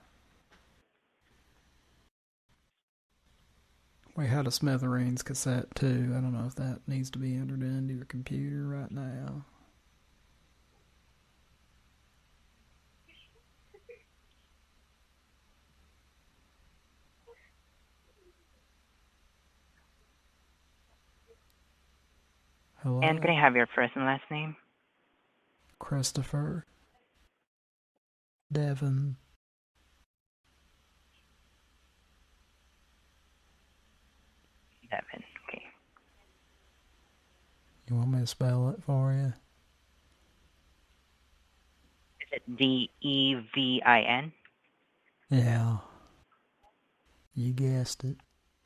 We had a Smithereens cassette too. I don't know if that needs to be entered into your computer right now. Hello? And can I have your first and last name? Christopher. Devin. Devin, okay. You want me to spell it for you? Is it D-E-V-I-N? Yeah. You guessed it.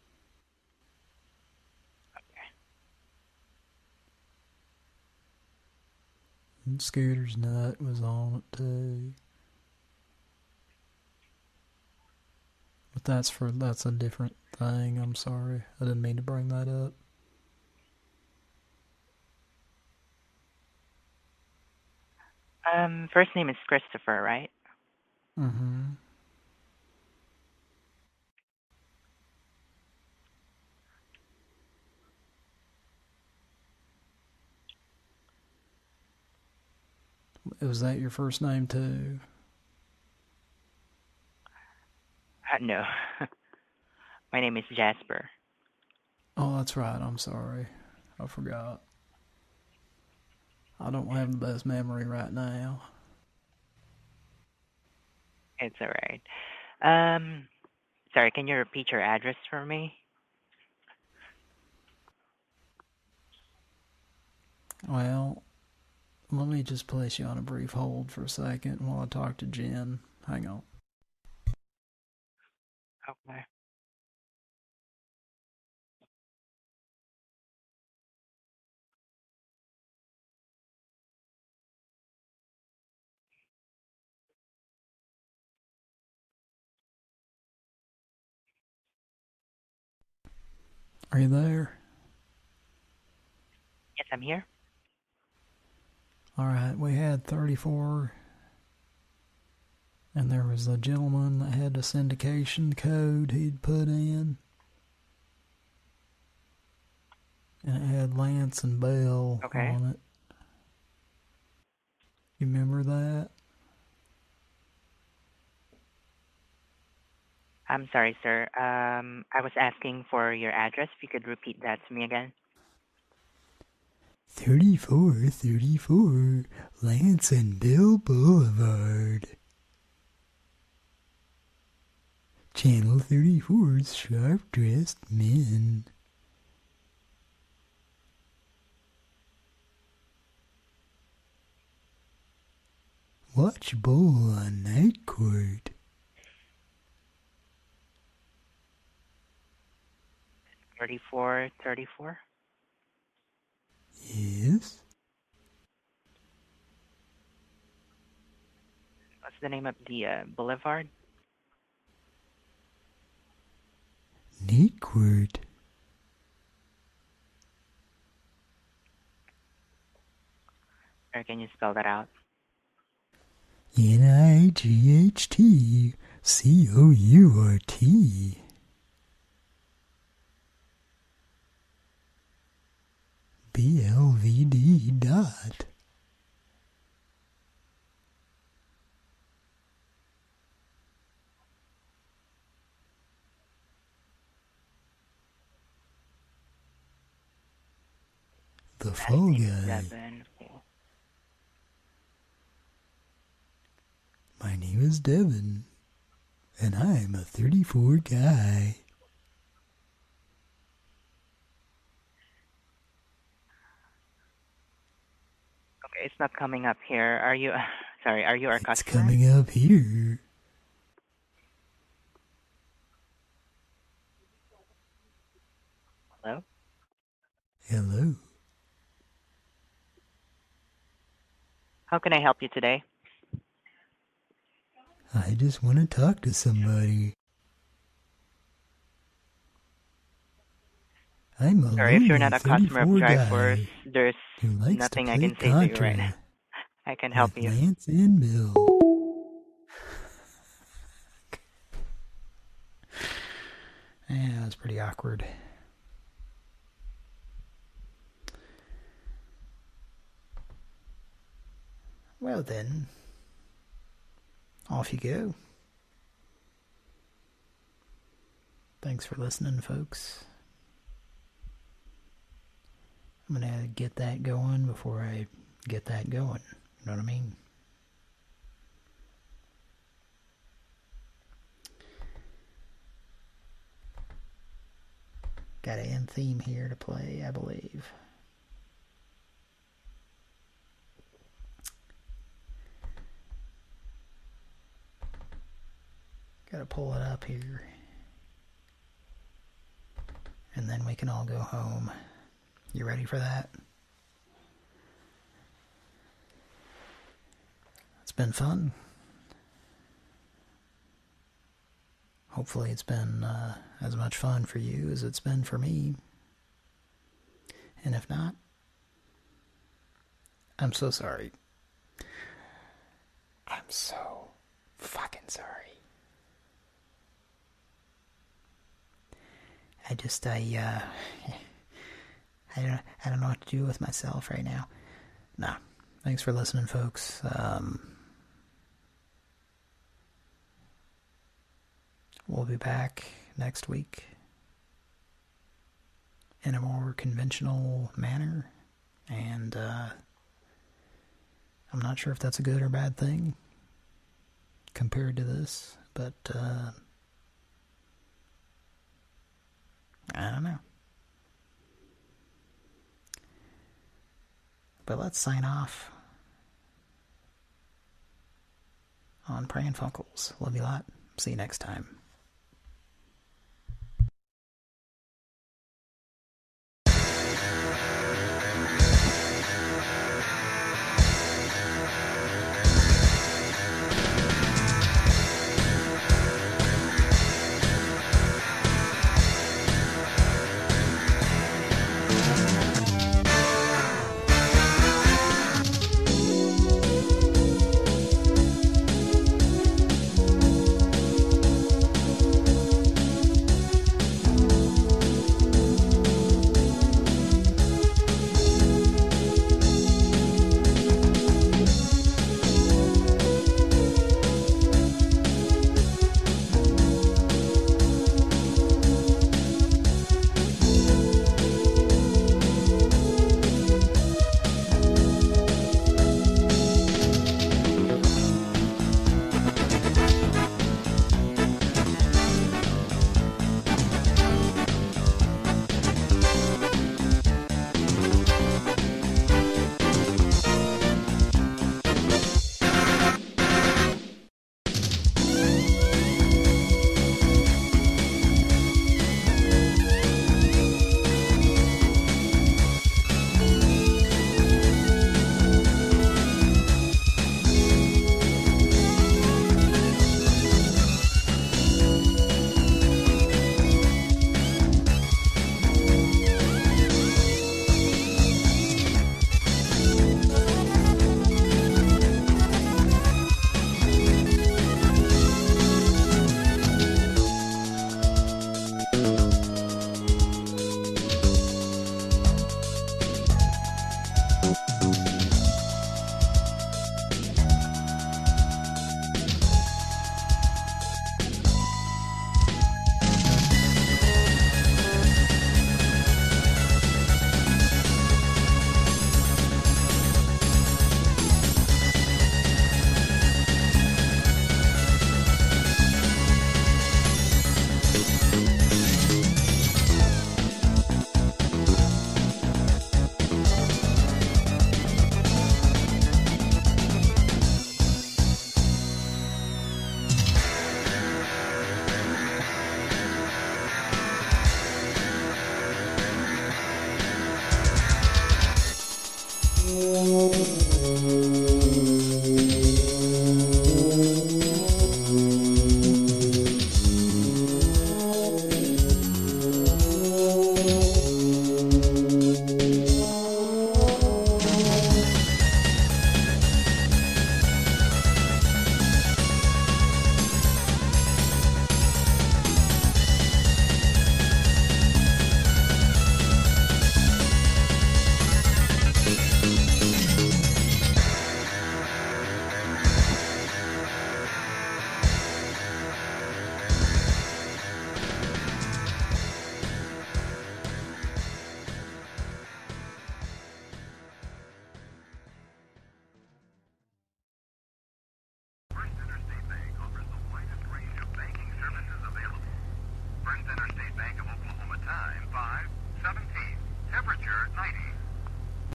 And Scooter's nut was on it too. But that's a different thing. I'm sorry. I didn't mean to bring that up. First name is Christopher, right? Mm-hmm. Was that your first name too? No. My name is Jasper. Oh, that's right. I'm sorry. I forgot. I don't have the best memory right now. It's alright. Sorry, can you repeat your address for me? Well, let me just place you on a brief hold for a second while I talk to Jen. Hang on. Okay. Are you there? Yes, I'm here. All right, we had 34, and there was a gentleman that had a syndication code he'd put in, and it had Lance and Bell on it. You remember that? I'm sorry, sir. I was asking for your address. If you could repeat that to me again. 3434 Lance and Bill Boulevard. Channel 34's Sharp-Dressed Men. Watch Bull on Night Court. $34.34. Yes? What's the name of the boulevard? Night Court. Or can you spell that out? NIGHTCOURT. BLVD dot. a fall guy. My name is Devin, and I'm a 34 guy. Okay, it's not coming up here. Are you... Sorry, are you our customer? It's coming up here. Hello? Hello. How can I help you today? I just want to talk to somebody. I'm a Sorry, if you're not a customer of 34 Dryforce, guy there's who likes nothing to I play can say to you right Contra now. I can help with you. Lance and Bill. Yeah, it was pretty awkward. Well then, off you go. Thanks for listening, folks. I'm gonna get that going before I get that going. You know what I mean? Got an end theme here to play, I believe. Gotta pull it up here. And then we can all go home. You ready for that? It's been fun. Hopefully it's been as much fun for you as it's been for me. And if not, I'm so sorry. I'm so fucking sorry. I don't know what to do with myself right now. Nah. Thanks for listening, folks. We'll be back next week in a more conventional manner, and I'm not sure if that's a good or bad thing compared to this, but I don't know. But let's sign off on Pran Funkels. Love you a lot. See you next time.